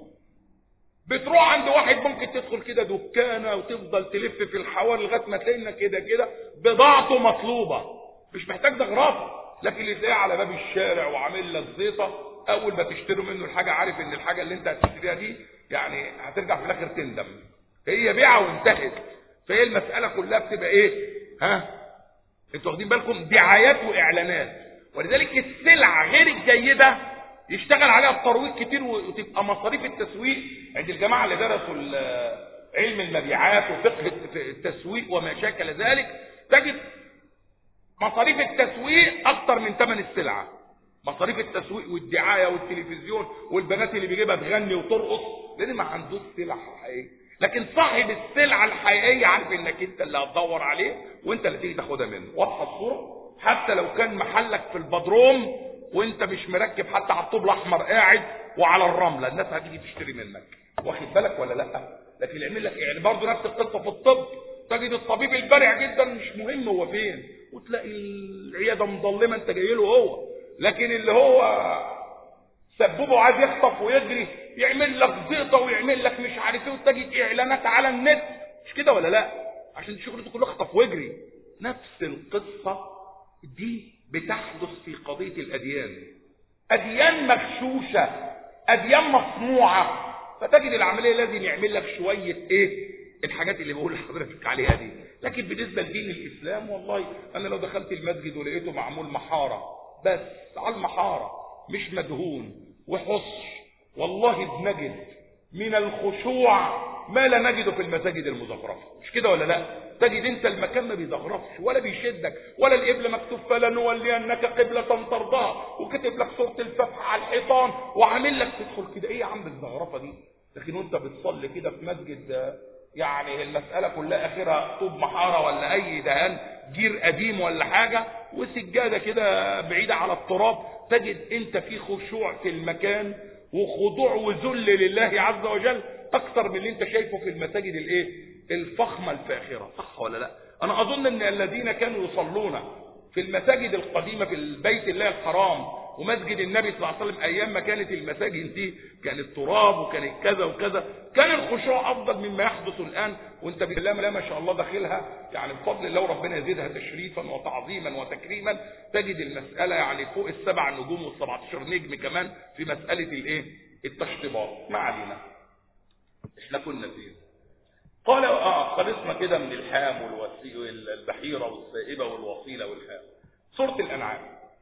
بتروح عند واحد ممكن تدخل كده دكانه وتفضل تلف في الحوار لغايه ما تلاقي كده بضاعته مطلوبه، مش محتاج زخرفه. لكن اللي تلاقيه على باب الشارع وعامل لك زيطه، اول ما تشتري منه الحاجه عارف ان الحاجه اللي انت هتشتريها دي يعني هترجع في الاخر تندم، هي بيعه وانتهت. فهي المساله كلها بتبقى ايه؟ انتوا واخدين بالكم؟ دعايات واعلانات. ولذلك السلعه غير الجيده يشتغل عليها بترويج كتير، وتبقى مصاريف التسويق عند الجماعه اللي درسوا علم المبيعات وفقه التسويق وما شاكل ذلك، تجد مصاريف التسويق اكتر من ثمن السلعه. مصاريف التسويق والدعايه والتلفزيون والبنات اللي بيجيبها تغني وترقص، لان ما عندوش سلعه حقيقيه. لكن صاحب السلعه الحقيقيه عارف انك انت اللي هتدور عليه وانت اللي تيجي تاخدها منه. واضحه الصوره؟ حتى لو كان محلك في البدروم وانت مش مركب حتى على الطوب الاحمر قاعد وعلى الرمله، الناس هتيجي تشتري منك، واخد بالك ولا لا؟ لكن يعمل لك يعني برضه نفس القصه في الطب، تجد الطبيب البارع جدا مش مهم هو فين، وتلاقي العياده مظلمه انت جاي له هو، لكن اللي هو سببه عايز يخطف ويجري يعمل لك زيطه ويعمل لك مش عارف ايه، وتجد اعلانات على النت، مش كده ولا لا؟ عشان شغلته كله اخطف واجري. نفس القصه دي بتحدث في قضيه الاديان. اديان مغشوشه، اديان مصنوعه، فتجد العمليه لازم يعمل لك شويه الحاجات اللي بقول لحضرتك عليها دي. لكن بالنسبه لدين الاسلام والله انا لو دخلت المسجد ولقيته معمول محاره بس على المحاره مش مدهون وحصر، والله بنجد من الخشوع ما لا نجده في المساجد المزخرفه، مش كده ولا لا؟ تجد انت المكان ما بيزخرفش ولا بيشدك، ولا القبله مكتوب فلنولينك قبله ترضاها وكتب لك سوره الفتح على الحيطان وعامل لك تدخل كده. ايه يا عم الزخرفه دي؟ لكن وانت بتصلي كده في مسجد يعني المساله كلها اخرها طوب محاره ولا اي دهان جير قديم ولا حاجه وسجاده كده بعيده على التراب، تجد انت في خشوع في المكان وخضوع وذل لله عز وجل اكثر من اللي انت شايفه في المساجد الفخمه الفاخره. صح ولا لا؟ انا اظن ان الذين كانوا يصلون في المساجد القديمه في البيت الله الحرام ومسجد النبي صلى الله عليه وسلم ايام ما كانت المساجد دي كانت تراب وكانت كذا وكذا، كان الخشوع افضل مما يحدث الآن وانت بالله ما شاء الله داخلها، يعني بفضل الله ربنا يزيدها تشريفا وتعظيما وتكريما، تجد المسألة يعني فوق ال7 نجوم وال17 نجم كمان في مسألة الايه التشطيبات. ما علينا، احنا كنا فين؟ قال خلصنا كده من الحام والبحيرة والسائبة والوصيلة والحام. سورة الأنعام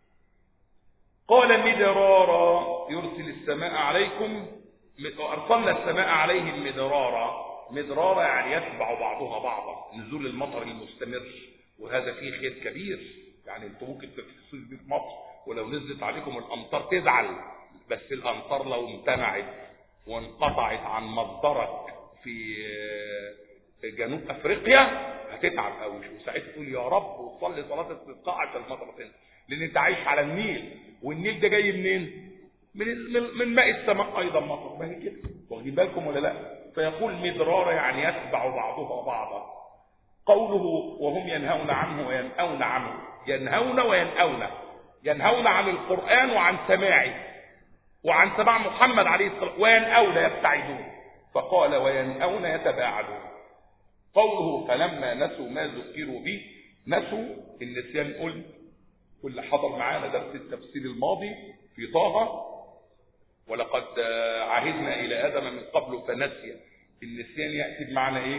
قال مدرارا يرسل السماء عليكم، أرسلنا السماء عليهم مدرارا. مدرارا يعني يتبع بعضها بعضا، نزول المطر المستمر، وهذا فيه خير كبير. يعني انتم ممكن تحسوا بيه في مصر، ولو نزلت عليكم الأمطار تزعل، بس الأمطار لو امتنعت وانقطعت عن مصدرك في جنوب أفريقيا هتتعب قوي، وساعتها تقول يا رب وتصلي صلاة استسقاء عشان المطر تنزل، لأن أنت عايش على النيل، والنيل ده جاي منين؟ من ماء السماء أيضا مطر. ما هي كده، واخدين بالكم ولا لا؟ فيقول مدرارا يعني يتبع بعضها بعضا. قوله وهم ينهون عنه وينأون عنه، ينهون وينأون، ينهون عن القرآن وعن سماعه وعن سماع محمد عليه الصلاة والسلام، وينأون يبتعدون، فقال وينأون يتباعدون. قوله فلما نسوا ما ذكروا به، نسوا النسيان. قلت واللي حضر معانا درس التفسير الماضي في طه ولقد عهدنا إلى آدم من قبل فنسي. النسيان يأتي بمعنى إيه؟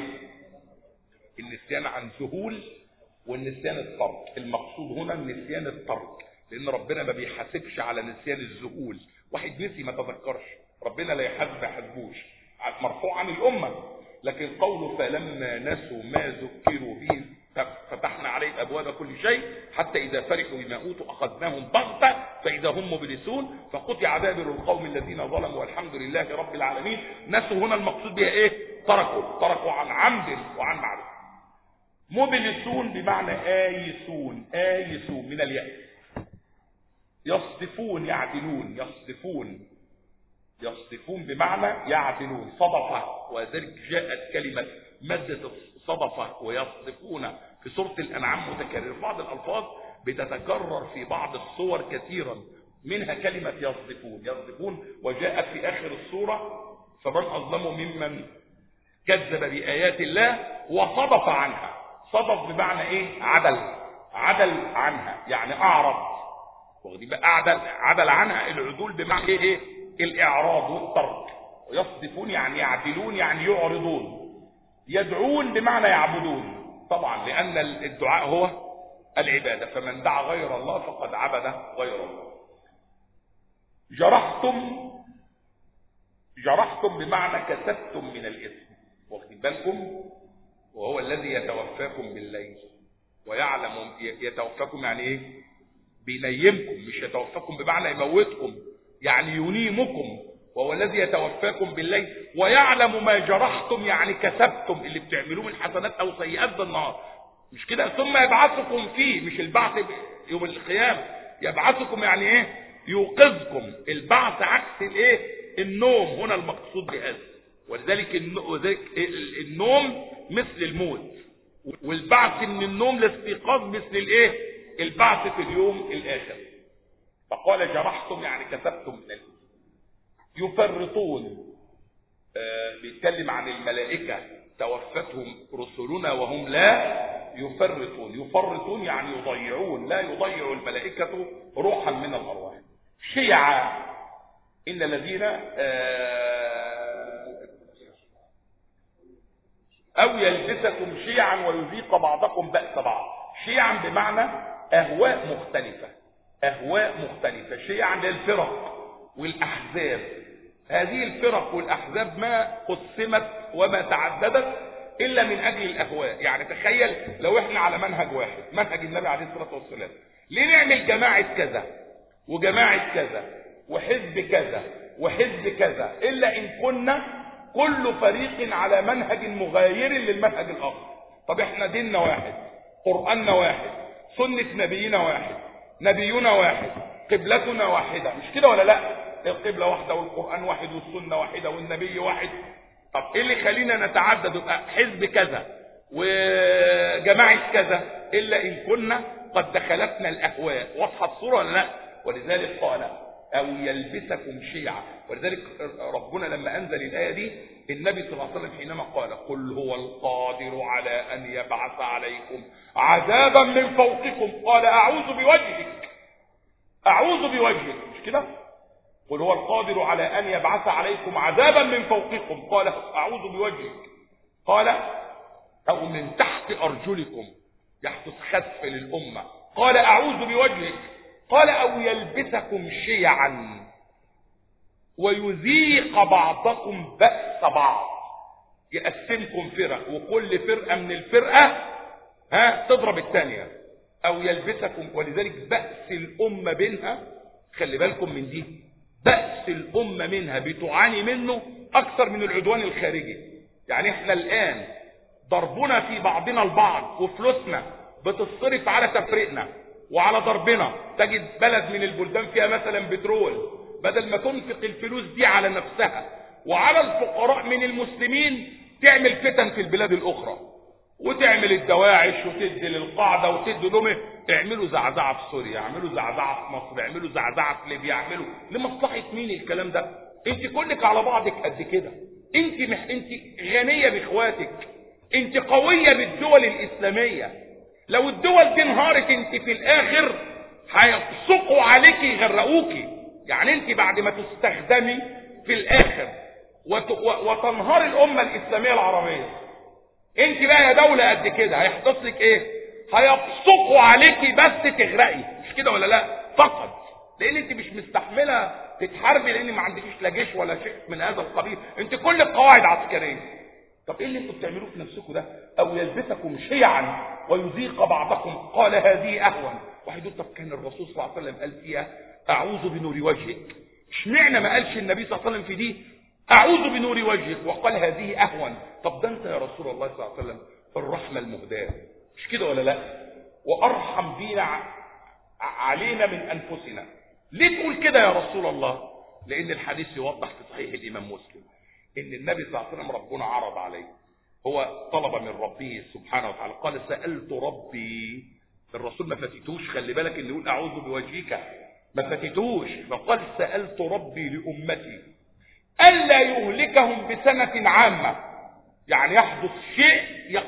النسيان عن ذهول، والنسيان الترك. المقصود هنا النسيان الترك، لأن ربنا ما بيحاسبش على نسيان الذهول. واحد نسي ما تذكرش، ربنا لا يحاسبوش، مرفوع عن الأمة. لكن قوله فلما نسوا ما ذكروا به فتحنا عليهم أبواب كل شيء حتى إذا فرحوا بما أوتوا أخذناهم بغتة فإذا هم مبلسون فقطع دابر القوم الذين ظلموا والحمد لله رب العالمين. نسوا هنا المقصود بها إيه؟ تركوا عن عمد وعن معرفة. مبلسون بمعنى آيسون من اليأس. يصدفون يعدلون، يصدفون بمعنى يعدلون، صدفة، وذلك جاءت كلمة مادة الصدفة ويصدفون في سورة الأنعام متكرر. بعض الألفاظ بتتكرر في بعض الصور كثيرا، منها كلمة يصدفون، وجاءت في آخر السورة فمن أظلم ممن كذب بآيات الله وصدف عنها. صدف بمعنى إيه؟ عدل عنها، يعني أعرض. واخدين بقى؟ عدل عنها. العدول بمعنى إيه؟ الإعراض والترك. ويصدفون يعني يعدلون، يعني يعرضون. يدعون بمعنى يعبدون، طبعا لأن الدعاء هو العبادة، فمن دعا غير الله فقد عبد غير الله. جرحتم بمعنى كسبتم من الإثم، واخدين بالكم؟ وهو الذي يتوفاكم بالليل ويعلم. يتوفاكم يعني ايه؟ بينيمكم، مش يتوفاكم بمعنى يموتكم، يعني ينيمكم. وهو الذي يتوفاكم بالليل ويعلم ما جرحتم، يعني كسبتم اللي بتعملوه من حسنات او سيئات بالنهار، مش كده؟ ثم يبعثكم فيه، مش البعث يوم القيامة، يبعثكم يعني ايه؟ يوقظكم. البعث عكس الايه؟ النوم. هنا المقصود بهذا، ولذلك النوم مثل الموت، والبعث من النوم لاستيقاظ مثل الايه؟ البعث في اليوم الاخر. فقال جرحتم يعني كسبتم من الإثم. يفرطون، بيتكلم عن الملائكة توفتهم رسلنا وهم لا يفرطون يعني يضيعون، لا يضيع الملائكة روحا من الأرواح. شيعا، إن الذين أو يلبسكم شيعا ويذيق بعضكم بأس بعض. شيعا بمعنى أهواء مختلفة. شيعا للفرق والأحزاب. هذه الفرق والأحزاب ما قسمت وما تعددت إلا من أجل الأهواء. يعني تخيل لو إحنا على منهج واحد، منهج النبي عليه الصلاة والسلام، ليه نعمل جماعة كذا وجماعة كذا وحزب كذا وحزب كذا، إلا إن كنا كل فريق على منهج مغاير للمنهج الآخر. طب إحنا ديننا واحد، قرآننا واحد، سنة نبينا واحد، نبينا واحد، قبلتنا واحدة، مش كده ولا لا؟ القبلة واحدة والقرآن واحد والسنة واحدة والنبي واحد. طب ايه اللي خلينا نتعدد يبقى حزب كذا وجماعة كذا إلا إن كنا قد دخلتنا الأهواء؟ واضحة الصورة ولا لا؟ ولذلك قال أو يلبسكم شيعا. ولذلك ربنا لما أنزل الآية دي النبي صلى الله عليه وسلم حينما قال قل هو القادر على أن يبعث عليكم عذابا من فوقكم قال أعوذ بوجهك، أعوذ بوجهك، مش كده؟ قل هو القادر على أن يبعث عليكم عذابا من فوقكم قال أعوذ بوجهك، قال أو من تحت أرجلكم يحدث خسف للأمة قال أعوذ بوجهك، قال أو يلبسكم شيعا ويذيق بعضكم بأس بعض، يقسمكم فرق وكل فرقة من الفرقة تضرب الثانية، أو يلبسكم. ولذلك بأس الأمة بينها، خلي بالكم من دي، بأس الأمة منها بتعاني منه أكثر من العدوان الخارجي. يعني احنا الآن ضربنا في بعضنا البعض وفلوسنا بتصرف على تفريقنا وعلى ضربنا. تجد بلد من البلدان فيها مثلا بترول، بدل ما تنفق الفلوس دي على نفسها وعلى الفقراء من المسلمين تعمل فتن في البلاد الأخرى، وتعمل الدواعش وتدي للقاعدة وتدي لهم اعملوا زعزعة في سوريا، اعملوا زعزعة في مصر، اعملوا زعزعة في ليبيا، اعملوا لمصلحة مين الكلام ده؟ انت كلك على بعضك قد كده، انت غنية باخواتك، انت قوية بالدول الإسلامية. لو الدول دي انهارت انت في الآخر هيبصقوا عليك يغرقوكي. يعني انت بعد ما تستخدمي في الآخر وتنهار الأمة الإسلامية العربية، انت بقى يا دولة قد كده هيحدث لك ايه؟ هيبصقوا عليكي بس تغرقي، مش كده ولا لا؟ فقط لان انت مش مستحملة تتحاربي، لان ما عندكيش لا جيش ولا شيء من هذا القبيل، انت كل القواعد عسكرية. طب ايه اللي انتوا بتعملوه في نفسكم ده؟ او يلبسكم شيعا ويذيق بعضكم قال هذه اهون. واحد يقول طب كان الرسول صلى الله عليه وسلم قال فيها اعوذ بنور وجهك، اشمعنى ما قالش النبي صلى الله عليه وسلم في دي اعوذ بنور وجهك وقال هذه اهون؟ طب ده انت يا رسول الله صلى الله عليه وسلم الرحمه المهداه، مش كده ولا لا؟ وارحم بينا علينا من انفسنا. ليه تقول كده يا رسول الله؟ لان الحديث يوضح في صحيح الامام مسلم ان النبي صلى الله عليه وسلم ربنا عرض عليه، هو طلب من ربه سبحانه وتعالى، قال سألت ربي. الرسول ما فتيتوش، خلي بالك اللي يقول اعوذ بوجهك ما فتيتوش، فقال سألت ربي لأمتي ألا يهلكهم بسنة عامة، يعني يحدث شيء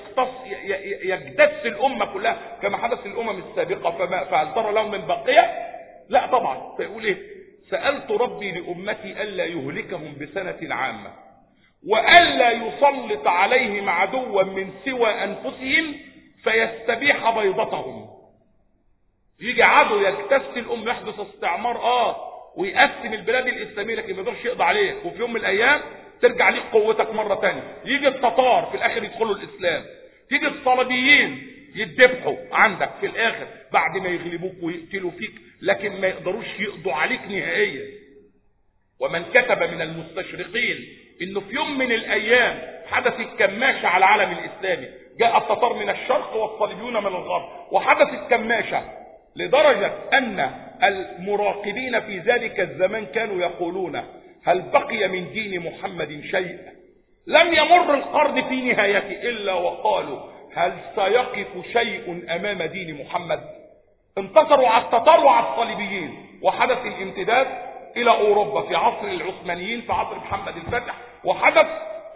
يجتث الأمة كلها كما حدث الأمم السابقة، فهل ترى لهم من بقية؟ لا طبعا. فيقول ايه؟ سألت ربي لأمتي ألا يهلكهم بسنة عامة وألا يسلط عليهم عدوا من سوى أنفسهم فيستبيح بيضتهم. يجي عدو يجتث الأمة، يحدث استعمار ويقسم البلاد الإسلامية، لكن ما يقدرش يقضي عليك، وفي يوم من الأيام ترجع ليك قوتك مرة تانية. يجي التتار في الآخر يدخلوا الإسلام، تيجي الصليبيين يتذبحوا عندك في الآخر بعد ما يغلبوك ويقتلوا فيك، لكن ما يقدروش يقضوا عليك نهائيا. ومن كتب من المستشرقين انه في يوم من الايام حدثت كماشة على العالم الاسلامي، جاء التتار من الشرق والصليبيون من الغرب، وحدثت كماشة لدرجة ان المراقبين في ذلك الزمان كانوا يقولون هل بقي من دين محمد شيء؟ لم يمر القرن في نهايته الا وقالوا هل سيقف شيء امام دين محمد؟ انتصروا على التتار وعلى الصليبيين، وحدث الامتداد الى اوروبا في عصر العثمانيين في عصر محمد الفاتح، وحدث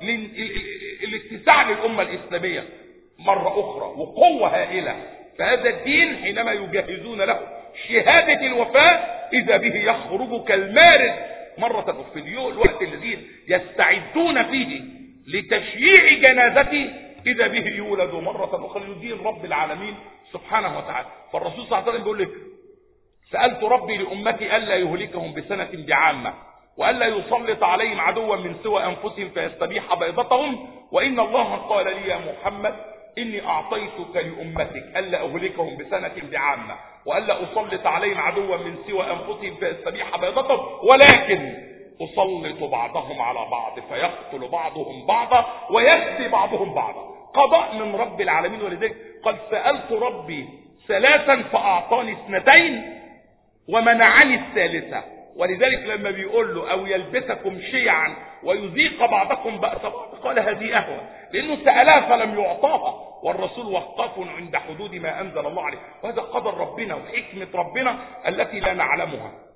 الاتساع للامه الاسلاميه مره اخرى وقوه هائله. فهذا الدين حينما يجهزون له شهاده الوفاء اذا به يخرج كالمارد مره اخرى. في الوقت الذي يستعدون فيه لتشييع جنازته اذا به يولد مره اخرى لدين رب العالمين سبحانه وتعالى. فالرسول صلى الله عليه وسلم بيقول لك سألت ربي لأمتي ألا يهلكهم بسنة بعامة وألا يسلط عليهم عدوا من سوى أنفسهم فيستبيح بيضتهم، وإن الله قال لي يا محمد إني أعطيتك لأمتك ألا أهلكهم بسنة بعامة وألا أسلط عليهم عدوا من سوى أنفسهم فيستبيح بيضتهم، ولكن أسلط بعضهم على بعض فيقتل بعضهم بعضا ويسبي بعضهم بعضا. قضاء من رب العالمين. ولذلك قد سألت ربي ثلاثا فأعطاني اثنتين ومنعني الثالثة. ولذلك لما بيقول له أو يلبسكم شيعا ويذيق بعضكم بأس بعض قال هذه أهون، لأنه سألها فلم يعطاها، والرسول وقف عند حدود ما أنزل الله عليه. وهذا قدر ربنا وحكمة ربنا التي لا نعلمها.